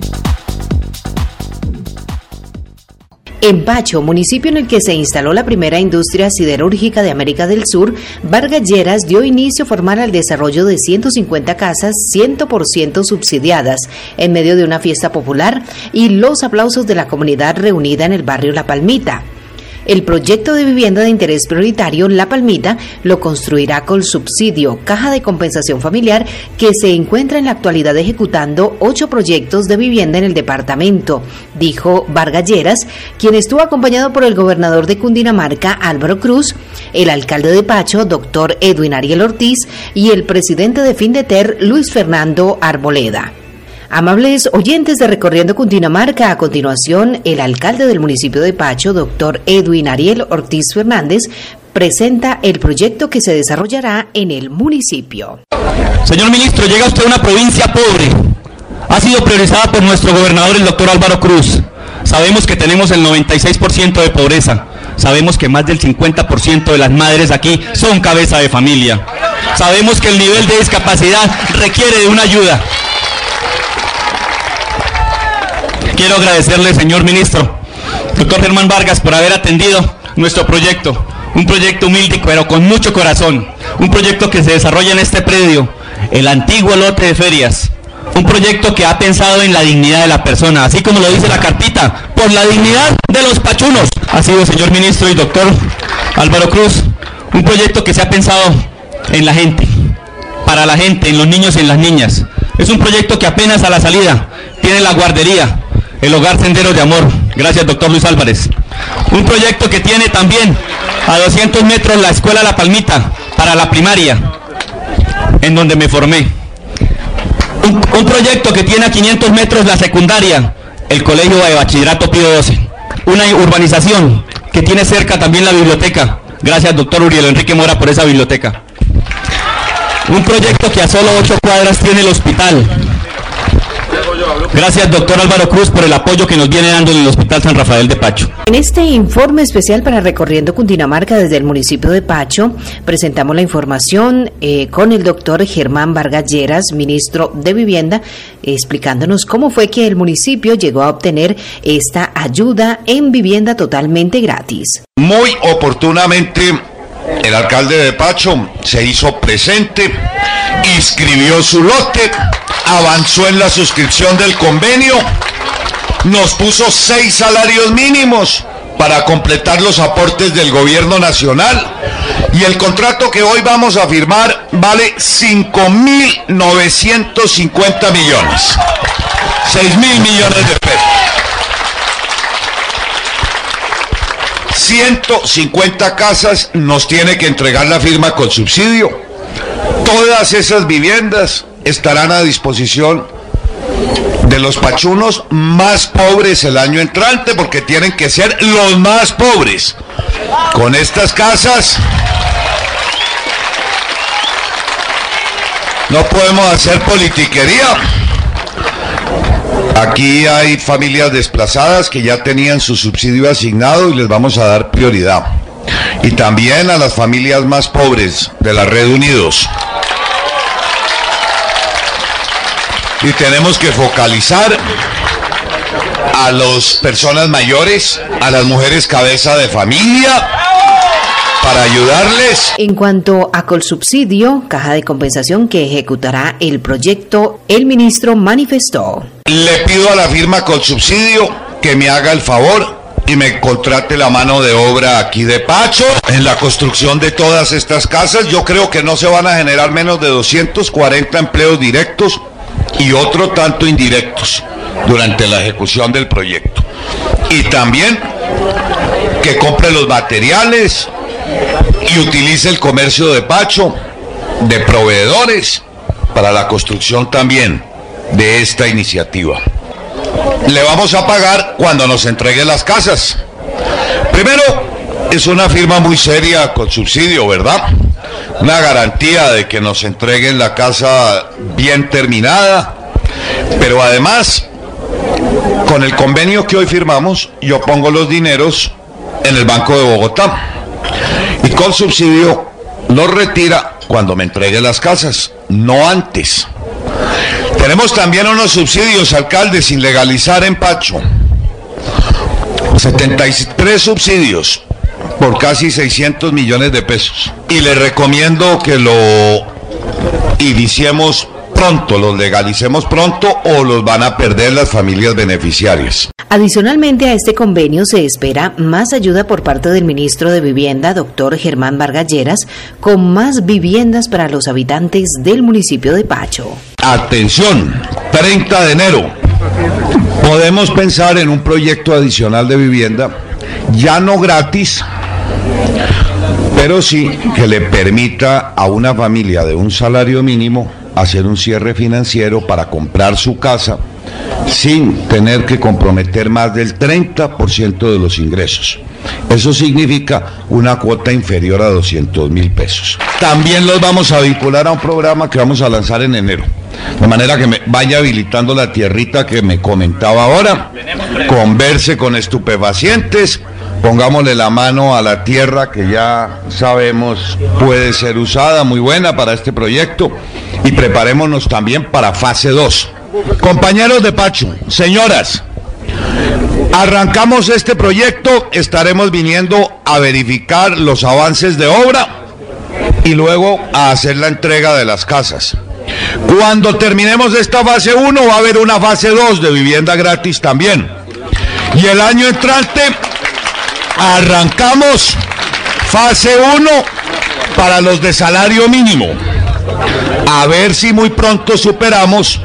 M: En Pacho, municipio en el que se instaló la primera industria siderúrgica de América del Sur, Vargas Lleras dio inicio formal al desarrollo de 150 casas 100% subsidiadas, en medio de una fiesta popular y los aplausos de la comunidad reunida en el barrio La Palmita. El proyecto de vivienda de interés prioritario La Palmita lo construirá con subsidio Caja de Compensación Familiar, que se encuentra en la actualidad ejecutando 8 proyectos de vivienda en el departamento, dijo Vargas Lleras, quien estuvo acompañado por el gobernador de Cundinamarca, Álvaro Cruz, el alcalde de Pacho, doctor Edwin Ariel Ortiz, y el presidente de Findeter, Luis Fernando Arboleda. Amables oyentes de Recorriendo Cundinamarca, a continuación, el alcalde del municipio de Pacho, doctor Edwin Ariel Ortiz Fernández, presenta el proyecto que se desarrollará en el municipio.
N: Señor ministro, llega usted a una provincia pobre. Ha sido priorizada por nuestro gobernador, el doctor Álvaro Cruz. Sabemos que tenemos el 96% de pobreza. Sabemos que más del 50% de las madres aquí son cabeza de familia. Sabemos que el nivel de discapacidad requiere de una ayuda. Quiero agradecerle, señor ministro, doctor Germán Vargas, por haber atendido nuestro proyecto. Un proyecto humilde, pero con mucho corazón. Un proyecto que se desarrolla en este predio, el antiguo lote de ferias. Un proyecto que ha pensado en la dignidad de la persona, así como lo dice la cartita, por la dignidad de los pachunos. Ha sido, señor ministro y doctor Álvaro Cruz, un proyecto que se ha pensado en la gente, para la gente, en los niños y en las niñas. Es un proyecto que apenas a la salida tiene la guardería, el hogar Senderos de Amor. Gracias, doctor Luis Álvarez. Un proyecto que tiene también a 200 metros la escuela La Palmita para la primaria, en donde me formé. Un proyecto que tiene a 500 metros la secundaria, el colegio de bachillerato Pío XII. Una urbanización que tiene cerca también la biblioteca. Gracias, doctor Uriel Enrique Mora, por esa biblioteca. Un proyecto que a solo 8 cuadras tiene el hospital. Gracias, doctor Álvaro Cruz, por el apoyo que nos viene dando en el Hospital San Rafael de Pacho.
M: En este informe especial para Recorriendo Cundinamarca desde el municipio de Pacho, presentamos la información con el doctor Germán Vargas Lleras, ministro de Vivienda, explicándonos cómo fue que el municipio llegó a obtener esta ayuda en vivienda totalmente gratis.
O: Muy oportunamente el alcalde de Pacho se hizo presente, inscribió su lote, avanzó en la suscripción del convenio, nos puso 6 salarios mínimos para completar los aportes del gobierno nacional, y el contrato que hoy vamos a firmar vale 5.950 millones, 6.000 millones de pesos. 150 casas nos tiene que entregar la firma con subsidio. Todas esas viviendas estarán a disposición de los pachunos más pobres el año entrante, porque tienen que ser los más pobres. Con estas casas no podemos hacer politiquería. Aquí hay familias desplazadas que ya tenían su subsidio asignado y les vamos a dar prioridad. Y también a las familias más pobres de la Red Unidos. Y tenemos que focalizar a las personas mayores, a las mujeres cabeza de familia, para ayudarles.
M: En cuanto a Colsubsidio, caja de compensación que ejecutará el proyecto, el ministro manifestó:
O: le pido a la firma Colsubsidio que me haga el favor y me contrate la mano de obra aquí de Pacho en la construcción de todas estas casas. Yo creo que no se van a generar menos de 240 empleos directos y otro tanto indirectos durante la ejecución del proyecto. Y también que compre los materiales y utilice el comercio de Pacho de proveedores para la construcción también de esta iniciativa. Le vamos a pagar cuando nos entregue las casas. Primero, es una firma muy seria con subsidio, ¿verdad? Una garantía de que nos entreguen la casa bien terminada, pero además, con el convenio que hoy firmamos, yo pongo los dineros en el Banco de Bogotá y Colsubsidio los retira cuando me entregue las casas, no antes. Tenemos también unos subsidios, alcalde, sin legalizar en Pacho. 73 subsidios por casi 600 millones de pesos. Y le recomiendo que lo iniciemos pronto, los legalicemos pronto, o los van a perder las familias beneficiarias.
M: Adicionalmente a este convenio se espera más ayuda por parte del ministro de Vivienda, doctor Germán Vargas Lleras, con más viviendas para los habitantes del municipio de Pacho.
O: Atención, 30 de enero, podemos pensar en un proyecto adicional de vivienda, ya no gratis, pero sí que le permita a una familia de un salario mínimo hacer un cierre financiero para comprar su casa sin tener que comprometer más del 30% de los ingresos. Eso significa una cuota inferior a 200.000 pesos. También los vamos a vincular a un programa que vamos a lanzar en enero, de manera que me vaya habilitando la tierrita que me comentaba ahora, converse con estupefacientes, pongámosle la mano a la tierra que ya sabemos puede ser usada, muy buena para este proyecto, y preparémonos también para fase 2. Compañeros de Pacho, señoras, arrancamos este proyecto, estaremos viniendo a verificar los avances de obra y luego a hacer la entrega de las casas. Cuando terminemos esta fase 1 va a haber una fase 2 de vivienda gratis también. Y el año entrante arrancamos fase 1 para los de salario mínimo. A ver si muy pronto superamos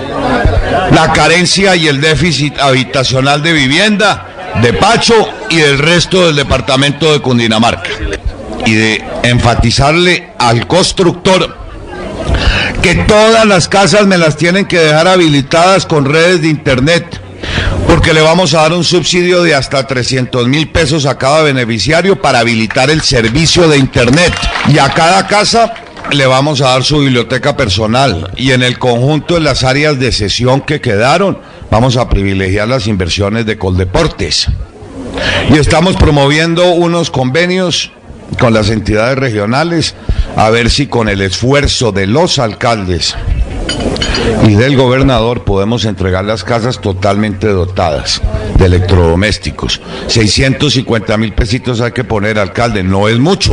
O: la carencia y el déficit habitacional de vivienda de Pacho y del resto del departamento de Cundinamarca. Y de enfatizarle al constructor que todas las casas me las tienen que dejar habilitadas con redes de internet, porque le vamos a dar un subsidio de hasta 300.000 pesos a cada beneficiario para habilitar el servicio de internet. Y a cada casa le vamos a dar su biblioteca personal, y en el conjunto de las áreas de sesión que quedaron vamos a privilegiar las inversiones de Coldeportes. Y estamos promoviendo unos convenios con las entidades regionales, a ver si con el esfuerzo de los alcaldes y del gobernador podemos entregar las casas totalmente dotadas de electrodomésticos. 650.000 pesitos hay que poner, alcalde, no es mucho,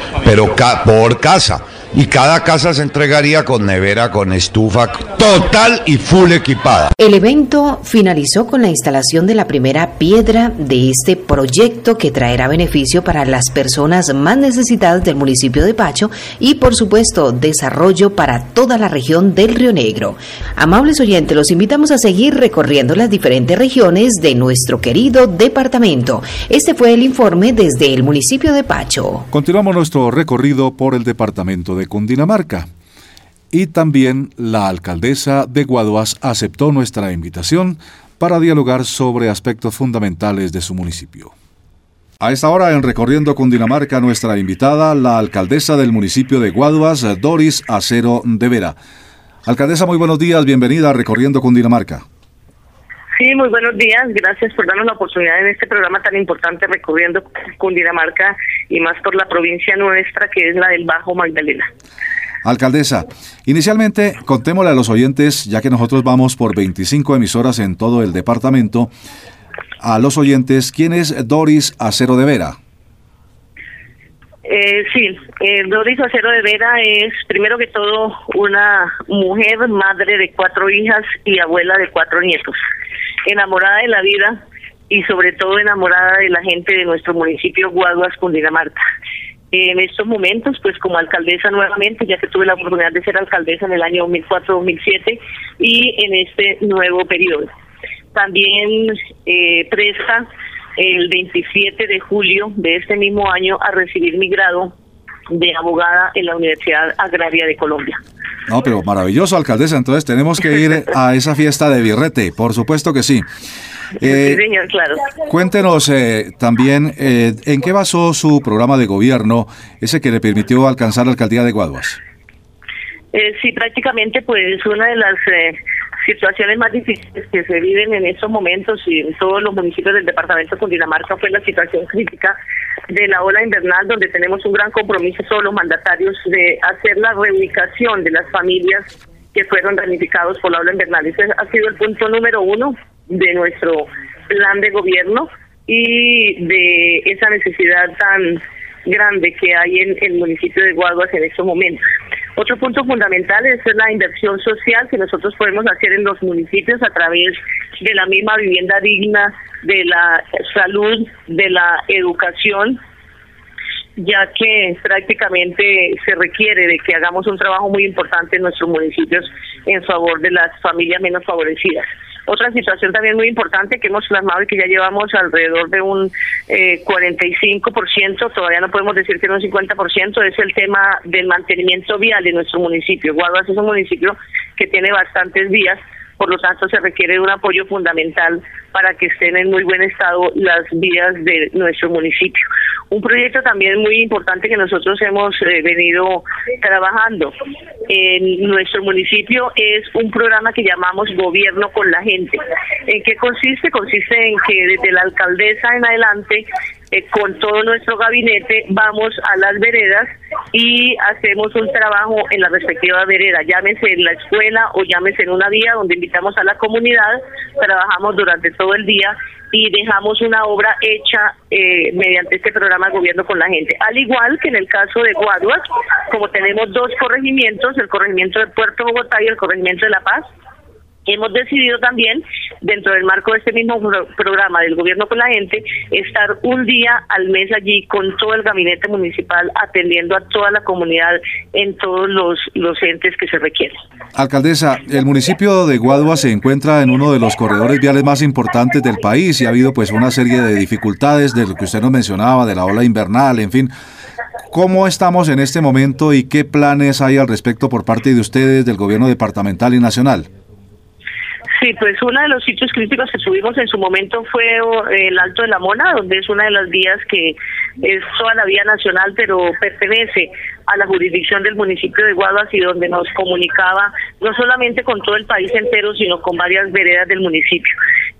O: pero por casa. Y cada casa se entregaría con nevera, con estufa total y full equipada.
M: El evento finalizó con la instalación de la primera piedra de este proyecto que traerá beneficio para las personas más necesitadas del municipio de Pacho y, por supuesto, desarrollo para toda la región del Río Negro. Amables oyentes, los invitamos a seguir recorriendo las diferentes regiones de nuestro querido departamento. Este fue el informe desde el municipio de Pacho.
B: Continuamos nuestro recorrido por el departamento de Cundinamarca. Y también la alcaldesa de Guaduas aceptó nuestra invitación para dialogar sobre aspectos fundamentales de su municipio. A esta hora en Recorriendo Cundinamarca, nuestra invitada, la alcaldesa del municipio de Guaduas, Doris Acero de Vera. Alcaldesa, muy buenos días, bienvenida a Recorriendo Cundinamarca.
P: Sí, muy buenos días, gracias por darnos la oportunidad en este programa tan importante Recorriendo Cundinamarca y más por la provincia nuestra que es la del Bajo Magdalena.
B: Alcaldesa, inicialmente contémosle a los oyentes, ya que nosotros vamos por 25 emisoras en todo el departamento, a los oyentes, ¿quién es Doris Acero de Vera?
P: Doris Acero de Vera es, primero que todo, una mujer, madre de 4 hijas y abuela de 4 nietos. Enamorada de la vida y sobre todo enamorada de la gente de nuestro municipio Guaduas, Cundinamarca. En estos momentos, pues como alcaldesa nuevamente, ya que tuve la oportunidad de ser alcaldesa en el año 2004-2007 y en este nuevo periodo. También presta el 27 de julio de este mismo año a recibir mi grado de abogada en la Universidad Agraria de Colombia.
B: No, pero maravilloso, alcaldesa. Entonces tenemos que ir a esa fiesta de birrete, por supuesto que sí.
P: Sí, señor, claro.
B: Cuéntenos también en qué basó su programa de gobierno, ese que le permitió alcanzar la alcaldía de Guaduas.
P: Sí, prácticamente pues una de las situaciones más difíciles que se viven en estos momentos y en todos los municipios del departamento de Cundinamarca fue la situación crítica de la ola invernal, donde tenemos un gran compromiso todos los mandatarios de hacer la reubicación de las familias que fueron damnificados por la ola invernal. Ese ha sido el punto número 1 de nuestro plan de gobierno y de esa necesidad tan grande que hay en el municipio de Guaduas en estos momentos. Otro punto fundamental es la inversión social que nosotros podemos hacer en los municipios a través de la misma vivienda digna, de la salud, de la educación, ya que prácticamente se requiere de que hagamos un trabajo muy importante en nuestros municipios en favor de las familias menos favorecidas. Otra situación también muy importante que hemos plasmado y que ya llevamos alrededor de un 45%, todavía no podemos decir que no un 50%, es el tema del mantenimiento vial de nuestro municipio. Guaduas es un municipio que tiene bastantes vías, por lo tanto se requiere de un apoyo fundamental para que estén en muy buen estado las vías de nuestro municipio. Un proyecto también muy importante que nosotros hemos venido trabajando en nuestro municipio es un programa que llamamos Gobierno con la Gente. ¿En qué consiste? Consiste en que desde la alcaldesa en adelante, con todo nuestro gabinete, vamos a las veredas y hacemos un trabajo en la respectiva vereda, llámese en la escuela o llámese en una vía donde invitamos a la comunidad, trabajamos durante todo el día y dejamos una obra hecha mediante este programa de Gobierno con la Gente. Al igual que en el caso de Guaduas, como tenemos 2 corregimientos, el corregimiento de Puerto Bogotá y el corregimiento de La Paz, hemos decidido también, dentro del marco de este mismo programa del Gobierno con la Gente, estar un día al mes allí con todo el gabinete municipal atendiendo a toda la comunidad en todos los entes que se requieren.
B: Alcaldesa, el municipio de Guaduas se encuentra en uno de los corredores viales más importantes del país y ha habido pues una serie de dificultades de lo que usted nos mencionaba, de la ola invernal, en fin. ¿Cómo estamos en este momento y qué planes hay al respecto por parte de ustedes, del gobierno departamental y nacional?
P: Sí, pues uno de los sitios críticos que subimos en su momento fue el Alto de la Mona, donde es una de las vías que es toda la vía nacional, pero pertenece a la jurisdicción del municipio de Guaduas y donde nos comunicaba no solamente con todo el país entero, sino con varias veredas del municipio.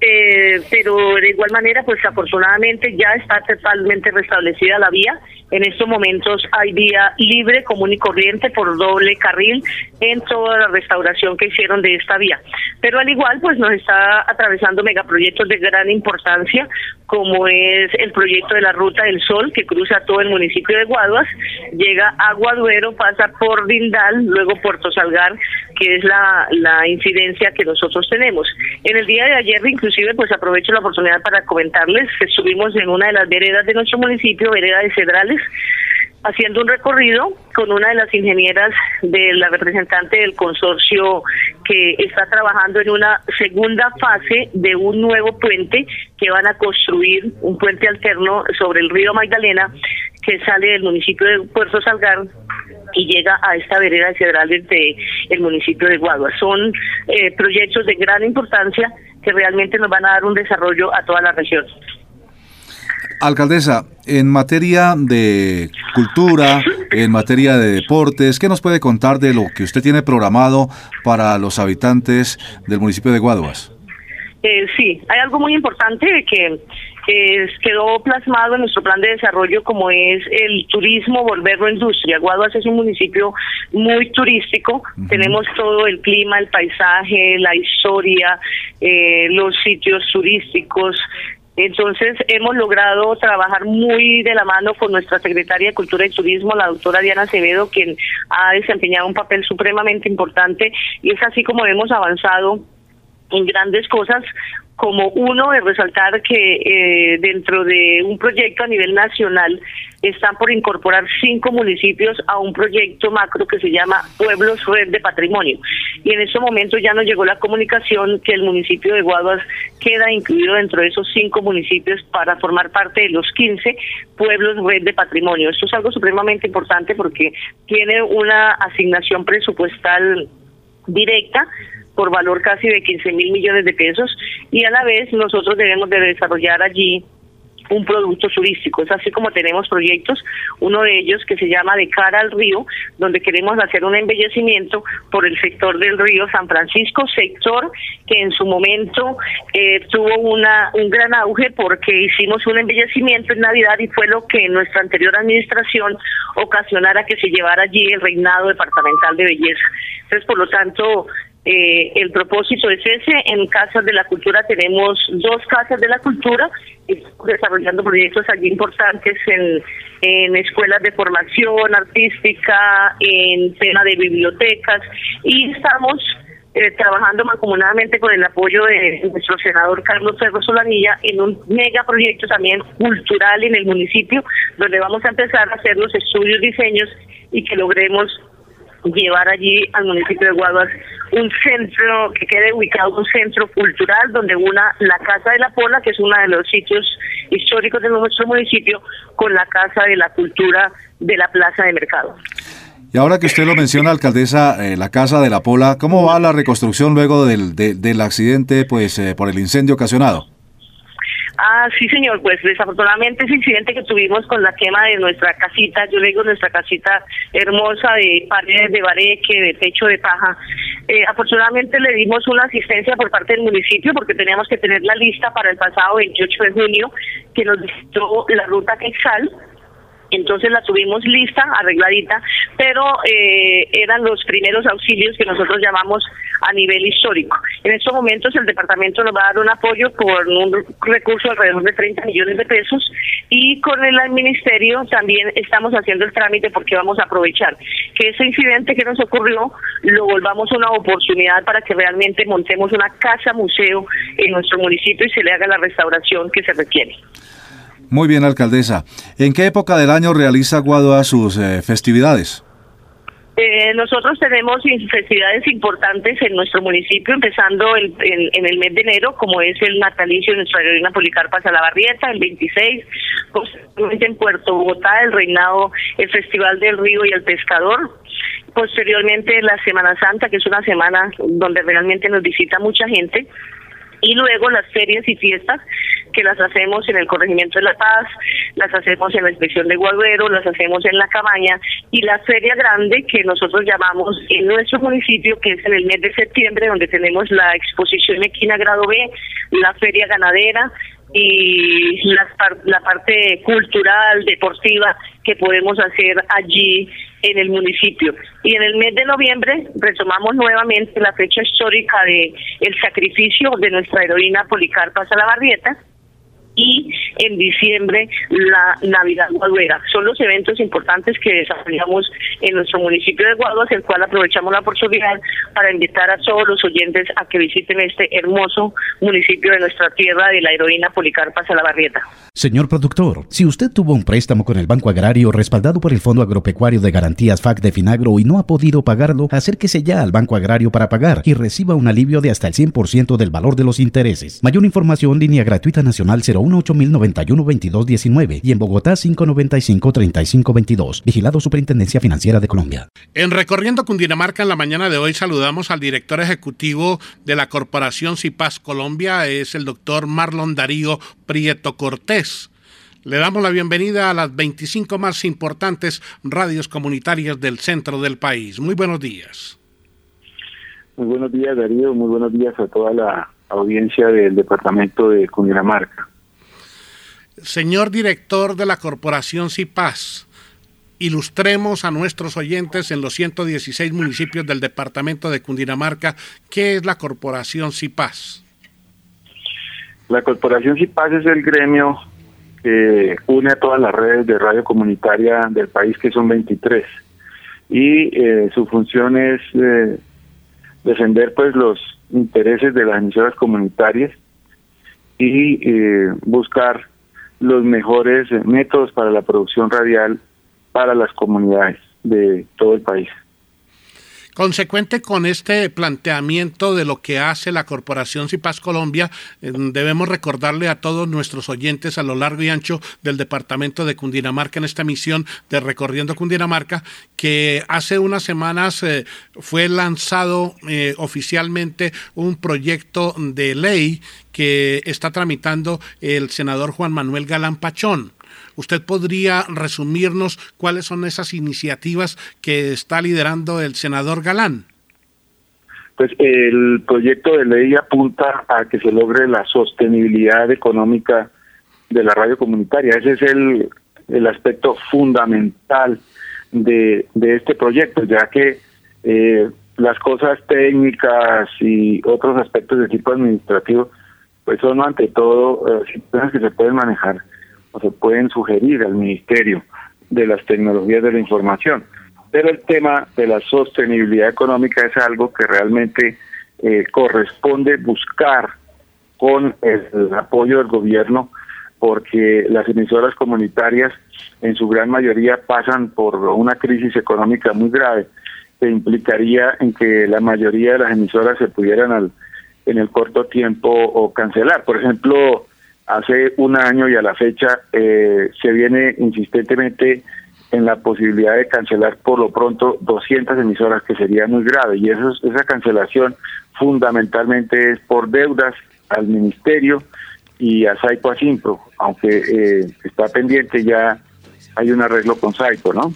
P: pero de igual manera, pues afortunadamente ya está totalmente restablecida la vía. En estos momentos hay vía libre, común y corriente por doble carril en toda la restauración que hicieron de esta vía. Pero al igual, pues nos está atravesando megaproyectos de gran importancia, como es el proyecto de la Ruta del Sol, que cruza todo el municipio de Guaduas, llega a Aguaduero, pasa por Dindal, luego Puerto Salgar, que es la incidencia que nosotros tenemos. En el día de ayer, inclusive, pues aprovecho la oportunidad para comentarles que estuvimos en una de las veredas de nuestro municipio, vereda de Cedrales, haciendo un recorrido con una de las ingenieras de la representante del consorcio que está trabajando en una segunda fase de un nuevo puente que van a construir, un puente alterno sobre el río Magdalena que sale del municipio de Puerto Salgar y llega a esta vereda de Cedrales del municipio de Guaduas. Son proyectos de gran importancia que realmente nos van a dar un desarrollo a toda la región.
B: Alcaldesa, en materia de cultura, en materia de deportes, ¿qué nos puede contar de lo que usted tiene programado para los habitantes del municipio de Guaduas?
P: Sí, hay algo muy importante que quedó plasmado en nuestro plan de desarrollo, como es el turismo, volverlo industria. Guaduas es un municipio muy turístico, tenemos todo el clima, el paisaje, la historia, los sitios turísticos. Entonces hemos logrado trabajar muy de la mano con nuestra secretaria de Cultura y Turismo, la doctora Diana Acevedo, quien ha desempeñado un papel supremamente importante, y es así como hemos avanzado en grandes cosas, como uno de resaltar que dentro de un proyecto a nivel nacional están por incorporar 5 municipios a un proyecto macro que se llama Pueblos Red de Patrimonio, y en este momento ya nos llegó la comunicación que el municipio de Guaduas queda incluido dentro de esos 5 municipios para formar parte de los 15 Pueblos Red de Patrimonio. Esto es algo supremamente importante porque tiene una asignación presupuestal directa por valor casi de 15.000 millones de pesos, y a la vez nosotros debemos de desarrollar allí un producto turístico. Es así como tenemos proyectos, uno de ellos que se llama De Cara al Río, donde queremos hacer un embellecimiento por el sector del río San Francisco, sector que en su momento tuvo un gran auge porque hicimos un embellecimiento en Navidad y fue lo que en nuestra anterior administración ocasionara que se llevara allí el reinado departamental de belleza. Entonces, por lo tanto, el propósito es ese. En Casas de la Cultura tenemos 2 casas de la cultura, desarrollando proyectos allí importantes en escuelas de formación artística, en tema de bibliotecas, y estamos trabajando mancomunadamente con el apoyo de nuestro senador Carlos Ferro Solanilla en un megaproyecto también cultural en el municipio, donde vamos a empezar a hacer los estudios, diseños, y que logremos llevar allí al municipio de Guaduas un centro, que quede ubicado un centro cultural donde una la Casa de la Pola, que es uno de los sitios históricos de nuestro municipio, con la Casa de la Cultura de la Plaza de Mercado.
B: Y ahora que usted lo menciona, alcaldesa, la Casa de la Pola, ¿cómo va la reconstrucción luego del accidente, pues por el incendio ocasionado?
P: Sí, señor, pues desafortunadamente ese incidente que tuvimos con la quema de nuestra casita, yo le digo nuestra casita hermosa de paredes de bareque, de techo de paja, afortunadamente le dimos una asistencia por parte del municipio porque teníamos que tener la lista para el pasado 28 de junio que nos visitó la ruta Quexal. Entonces la tuvimos lista, arregladita, pero eran los primeros auxilios que nosotros llamamos a nivel histórico. En estos momentos el departamento nos va a dar un apoyo por un recurso alrededor de 30 millones de pesos, y con el ministerio también estamos haciendo el trámite porque vamos a aprovechar que ese incidente que nos ocurrió lo volvamos una oportunidad para que realmente montemos una casa museo en nuestro municipio y se le haga la restauración que se requiere.
B: Muy bien, alcaldesa. ¿En qué época del año realiza Guaduas sus festividades?
P: Nosotros tenemos festividades importantes en nuestro municipio, empezando en el mes de enero, como es el natalicio de nuestra reina Policarpa Salabarrieta, el 26, posteriormente en Puerto Bogotá, el reinado, el Festival del Río y el Pescador, posteriormente la Semana Santa, que es una semana donde realmente nos visita mucha gente, Y luego las ferias y fiestas que las hacemos en el Corregimiento de La Paz, las hacemos en la Inspección de Guagüero, las hacemos en La Cabaña, y la feria grande que nosotros llamamos en nuestro municipio, que es en el mes de septiembre, donde tenemos la exposición equina grado B, la feria ganadera y la parte cultural, deportiva que podemos hacer allí en el municipio. Y en el mes de noviembre retomamos nuevamente la fecha histórica de el sacrificio de nuestra heroína Policarpa Salabarrieta, y en diciembre la Navidad Guaduera. Son los eventos importantes que desarrollamos en nuestro municipio de Guaduas, el cual aprovechamos la oportunidad para invitar a todos los oyentes a que visiten este hermoso municipio de nuestra tierra de la heroína Policarpa Salabarrieta.
D: Señor productor, si usted tuvo un préstamo con el Banco Agrario respaldado por el Fondo Agropecuario de Garantías FAC de Finagro y no ha podido pagarlo, acérquese ya al Banco Agrario para pagar y reciba un alivio de hasta el 100% del valor de los intereses. Mayor información, línea gratuita nacional 018-091-2219 y en Bogotá 595-3522. Vigilado Superintendencia Financiera de Colombia.
Q: En Recorriendo Cundinamarca, en la mañana de hoy saludamos al director ejecutivo de la Corporación CIPAS Colombia, es el doctor Marlon Darío Prieto Cortés. Le damos la bienvenida a las 25 más importantes radios comunitarias del centro del país. Muy buenos días.
R: Muy buenos días, Darío. Muy buenos días a toda la audiencia del departamento de Cundinamarca.
Q: Señor director de la Corporación CIPAS, ilustremos a nuestros oyentes en los 116 municipios del departamento de Cundinamarca, ¿qué es la Corporación CIPAS?
R: La Corporación CIPAS es el gremio que une a todas las redes de radio comunitaria del país, que son 23, y su función es defender pues los intereses de las emisoras comunitarias y buscar los mejores métodos para la producción radial para las comunidades de todo el país.
Q: Consecuente con este planteamiento de lo que hace la Corporación CIPAS Colombia, debemos recordarle a todos nuestros oyentes a lo largo y ancho del departamento de Cundinamarca en esta misión de Recorriendo Cundinamarca, que hace unas semanas fue lanzado oficialmente un proyecto de ley que está tramitando el senador Juan Manuel Galán Pachón. ¿Usted podría resumirnos cuáles son esas iniciativas que está liderando el senador Galán?
R: Pues el proyecto de ley apunta a que se logre la sostenibilidad económica de la radio comunitaria. Ese es el aspecto fundamental de este proyecto, ya que las cosas técnicas y otros aspectos de tipo administrativo pues son ante todo situaciones que se pueden manejar o se pueden sugerir al Ministerio de las Tecnologías de la Información. Pero el tema de la sostenibilidad económica es algo que realmente corresponde buscar con el apoyo del gobierno, porque las emisoras comunitarias en su gran mayoría pasan por una crisis económica muy grave, que implicaría en que la mayoría de las emisoras se pudieran en el corto tiempo o cancelar. Por ejemplo, hace un año y a la fecha se viene insistentemente en la posibilidad de cancelar por lo pronto 200 emisoras, que sería muy grave, y esa cancelación fundamentalmente es por deudas al Ministerio y a Saico Asimpro, aunque está pendiente, ya hay un arreglo con Saico, ¿no?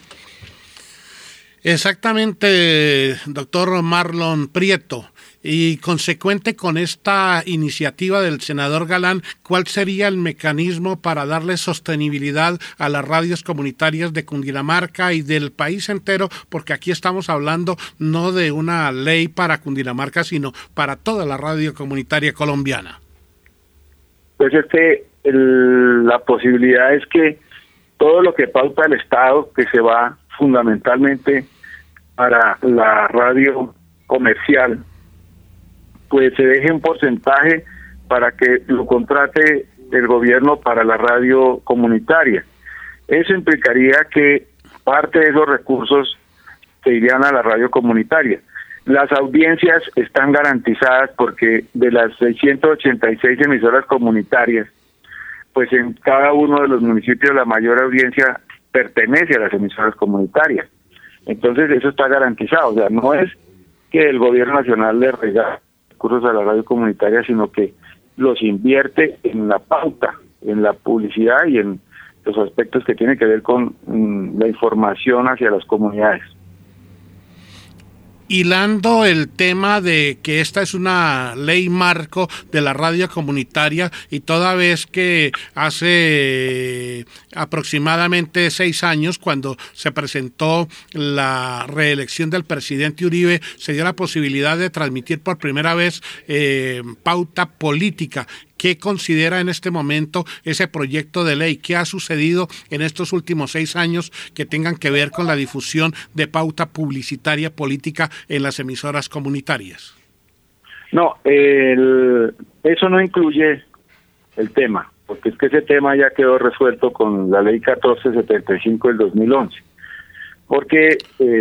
Q: Exactamente, doctor Marlon Prieto. Y consecuente con esta iniciativa del senador Galán, ¿cuál sería el mecanismo para darle sostenibilidad a las radios comunitarias de Cundinamarca y del país entero? Porque aquí estamos hablando no de una ley para Cundinamarca, sino para toda la radio comunitaria colombiana.
R: Pues la posibilidad es que todo lo que pauta el Estado, que se va fundamentalmente para la radio comercial, pues se deje un porcentaje para que lo contrate el gobierno para la radio comunitaria. Eso implicaría que parte de esos recursos se irían a la radio comunitaria. Las audiencias están garantizadas porque de las 686 emisoras comunitarias, pues en cada uno de los municipios la mayor audiencia pertenece a las emisoras comunitarias. Entonces eso está garantizado, o sea, no es que el gobierno nacional le regale recursos a la radio comunitaria, sino que los invierte en la pauta, en la publicidad y en los aspectos que tienen que ver con la información hacia las comunidades.
Q: Hilando el tema de que esta es una ley marco de la radio comunitaria, y toda vez que hace aproximadamente 6 años, cuando se presentó la reelección del presidente Uribe, se dio la posibilidad de transmitir por primera vez pauta política. ¿Qué considera en este momento ese proyecto de ley? ¿Qué ha sucedido en estos últimos 6 años que tengan que ver con la difusión de pauta publicitaria política en las emisoras comunitarias?
R: No, eso no incluye el tema, porque es que ese tema ya quedó resuelto con la ley 1475 del 2011, porque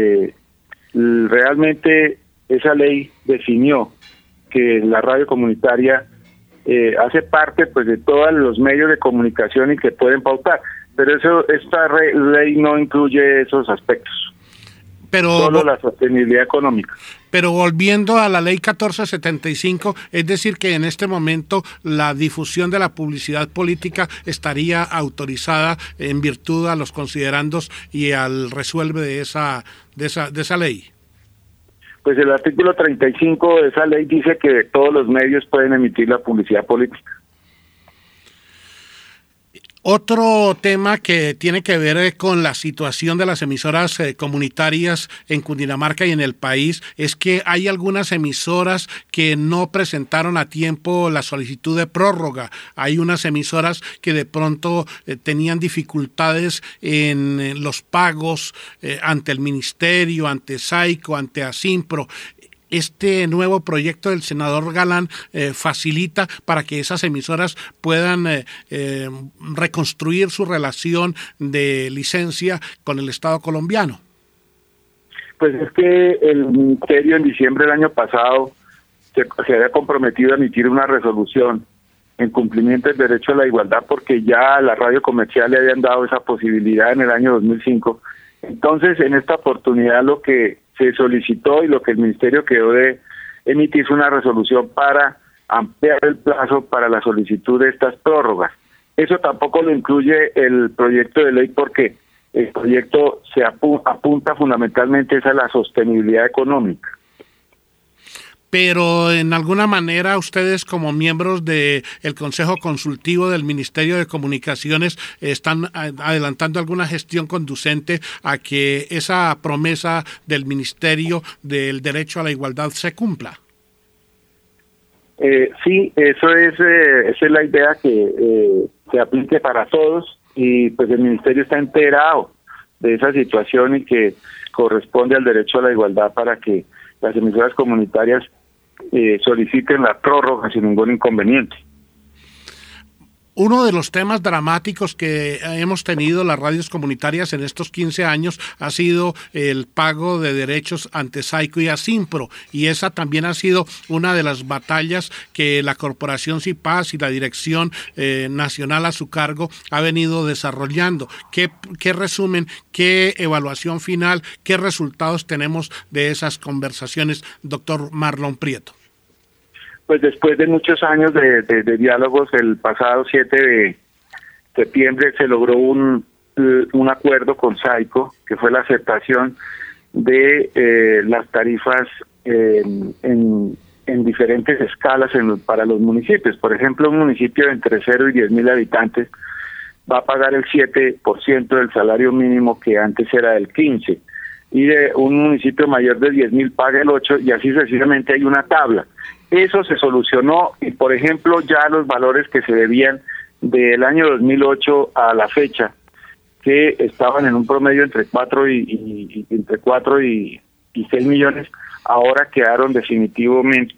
R: realmente esa ley definió que la radio comunitaria hace parte pues de todos los medios de comunicación y que pueden pautar, pero esta ley no incluye esos aspectos, solo la sostenibilidad económica.
Q: Pero volviendo a la ley 1475, es decir que en este momento la difusión de la publicidad política estaría autorizada en virtud a los considerandos y al resuelve de esa ley.
R: Pues el artículo 35 de esa ley dice que todos los medios pueden emitir la publicidad política.
Q: Otro tema que tiene que ver con la situación de las emisoras comunitarias en Cundinamarca y en el país es que hay algunas emisoras que no presentaron a tiempo la solicitud de prórroga. Hay unas emisoras que de pronto tenían dificultades en los pagos ante el ministerio, ante SAICO, ante ASIMPRO. Este nuevo proyecto del senador Galán facilita para que esas emisoras puedan reconstruir su relación de licencia con el Estado colombiano.
R: Pues es que el ministerio en diciembre del año pasado se había comprometido a emitir una resolución en cumplimiento del derecho a la igualdad, porque ya a la radio comercial le habían dado esa posibilidad en el año 2005. Entonces, en esta oportunidad lo que se solicitó y lo que el ministerio quedó de emitir una resolución para ampliar el plazo para la solicitud de estas prórrogas. Eso tampoco lo incluye el proyecto de ley, porque el proyecto se apunta fundamentalmente a la sostenibilidad económica.
Q: Pero en alguna manera ustedes como miembros del Consejo Consultivo del Ministerio de Comunicaciones están adelantando alguna gestión conducente a que esa promesa del Ministerio del Derecho a la Igualdad se cumpla.
R: Sí, esa es la idea, que se aplique para todos, y pues el Ministerio está enterado de esa situación y que corresponde al derecho a la igualdad para que las emisoras comunitarias soliciten la prórroga sin ningún inconveniente.
Q: Uno de los temas dramáticos que hemos tenido las radios comunitarias en estos 15 años ha sido el pago de derechos ante SAICO y ASIMPRO, y esa también ha sido una de las batallas que la Corporación CIPAS y la Dirección Nacional a su cargo ha venido desarrollando. ¿Qué resumen, qué evaluación final, qué resultados tenemos de esas conversaciones, doctor Marlon Prieto?
R: Pues después de muchos años de diálogos, el pasado 7 de septiembre se logró un acuerdo con SAICO, que fue la aceptación de las tarifas en diferentes escalas para los municipios. Por ejemplo, un municipio de entre 0 y 10.000 habitantes va a pagar el 7% del salario mínimo, que antes era del 15%, y de un municipio mayor de 10.000 paga el 8%, y así sucesivamente. Hay una tabla. Eso se solucionó, y por ejemplo ya los valores que se debían del año 2008 a la fecha, que estaban en un promedio entre 4 y 6 millones, ahora quedaron definitivamente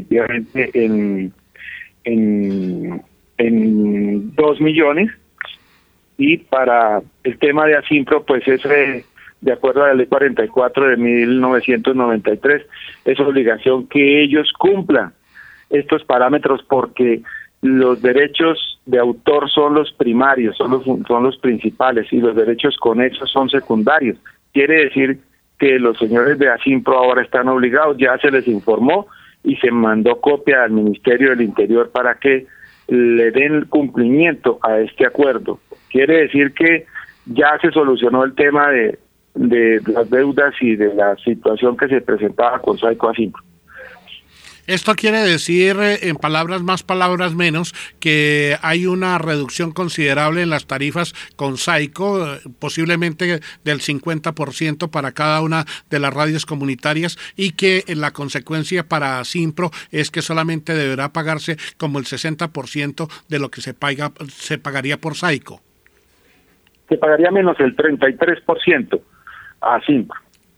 R: en 2 millones. Y para el tema de ASIMPRO, pues es de acuerdo a la ley 44 de 1993, es obligación que ellos cumplan estos parámetros, porque los derechos de autor son los primarios, son los principales, y los derechos conexos son secundarios. Quiere decir que los señores de ASIMPRO ahora están obligados, ya se les informó, y se mandó copia al Ministerio del Interior para que le den cumplimiento a este acuerdo. Quiere decir que ya se solucionó el tema de las deudas y de la situación que se presentaba con Saico Asimpro.
Q: Esto quiere decir, en palabras más, palabras menos, que hay una reducción considerable en las tarifas con Saico, posiblemente del 50% para cada una de las radios comunitarias, y que la consecuencia para Asimpro es que solamente deberá pagarse como el 60% de lo que se pagaría por Saico.
R: Se pagaría menos el 33% a Asimpro.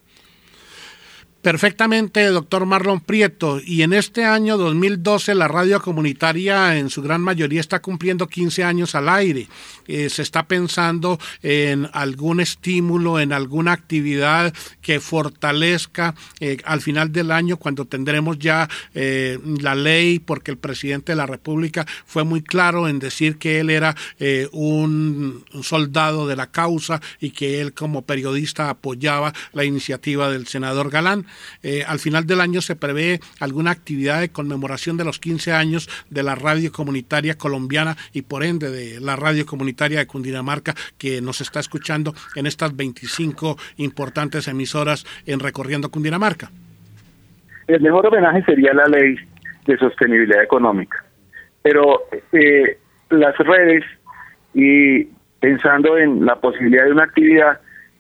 Q: Perfectamente, doctor Marlon Prieto. Y en este año 2012 la radio comunitaria en su gran mayoría está cumpliendo 15 años al aire. Se está pensando en algún estímulo, en alguna actividad que fortalezca al final del año, cuando tendremos ya la ley, porque el presidente de la República fue muy claro en decir que él era un soldado de la causa y que él como periodista apoyaba la iniciativa del senador Galán. Al final del año se prevé alguna actividad de conmemoración de los 15 años de la radio comunitaria colombiana y por ende de la radio comunitaria de Cundinamarca, que nos está escuchando en estas 25 importantes emisoras en Recorriendo Cundinamarca.
R: El mejor homenaje sería la ley de sostenibilidad económica, pero las redes, y pensando en la posibilidad de una actividad,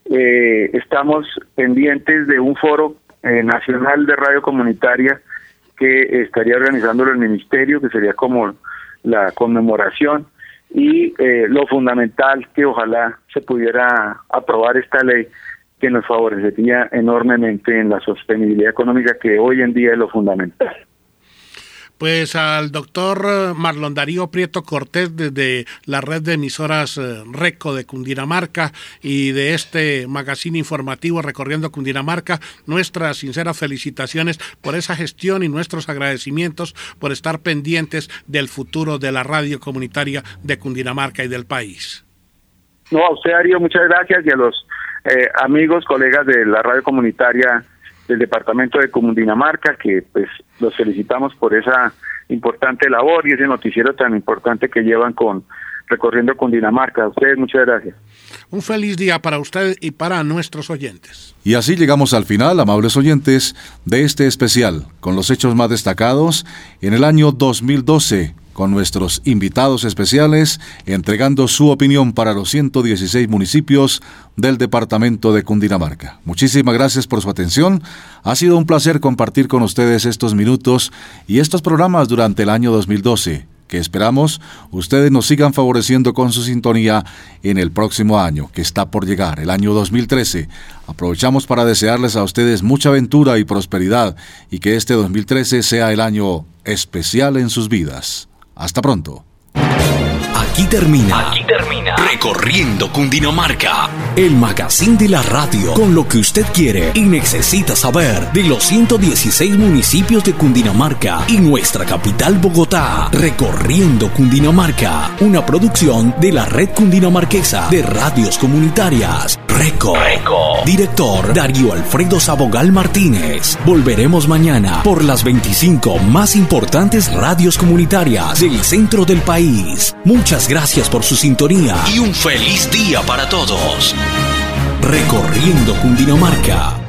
R: estamos pendientes de un foro nacional de radio comunitaria que estaría organizándolo el ministerio, que sería como la conmemoración, y lo fundamental que ojalá se pudiera aprobar esta ley que nos favorecería enormemente en la sostenibilidad económica, que hoy en día es lo fundamental.
Q: Pues al doctor Marlon Darío Prieto Cortés, desde la red de emisoras RECO de Cundinamarca y de este magazine informativo Recorriendo Cundinamarca, nuestras sinceras felicitaciones por esa gestión y nuestros agradecimientos por estar pendientes del futuro de la radio comunitaria de Cundinamarca y del país.
R: No, a usted, Darío, muchas gracias, y a los amigos, colegas de la radio comunitaria del departamento de Cundinamarca, que pues los felicitamos por esa importante labor y ese noticiero tan importante que llevan con Recorriendo Cundinamarca. A ustedes muchas gracias.
Q: Un feliz día para usted y para nuestros oyentes.
B: Y así llegamos al final, amables oyentes, de este especial, con los hechos más destacados en el año 2012, con nuestros invitados especiales, entregando su opinión para los 116 municipios del departamento de Cundinamarca. Muchísimas gracias por su atención. Ha sido un placer compartir con ustedes estos minutos y estos programas durante el año 2012, que esperamos ustedes nos sigan favoreciendo con su sintonía en el próximo año, que está por llegar, el año 2013. Aprovechamos para desearles a ustedes mucha aventura y prosperidad, y que este 2013 sea el año especial en sus vidas. Hasta pronto.
A: Aquí termina Recorriendo Cundinamarca, el magazine de la radio, con lo que usted quiere y necesita saber de los 116 municipios de Cundinamarca y nuestra capital Bogotá. Recorriendo Cundinamarca, una producción de la Red Cundinamarquesa de Radios Comunitarias, RECO. Director Darío Alfredo Sabogal Martínez. Volveremos mañana por las 25 más importantes radios comunitarias del centro del país. Muchas gracias por su sintonía y un feliz día para todos. Recorriendo Cundinamarca.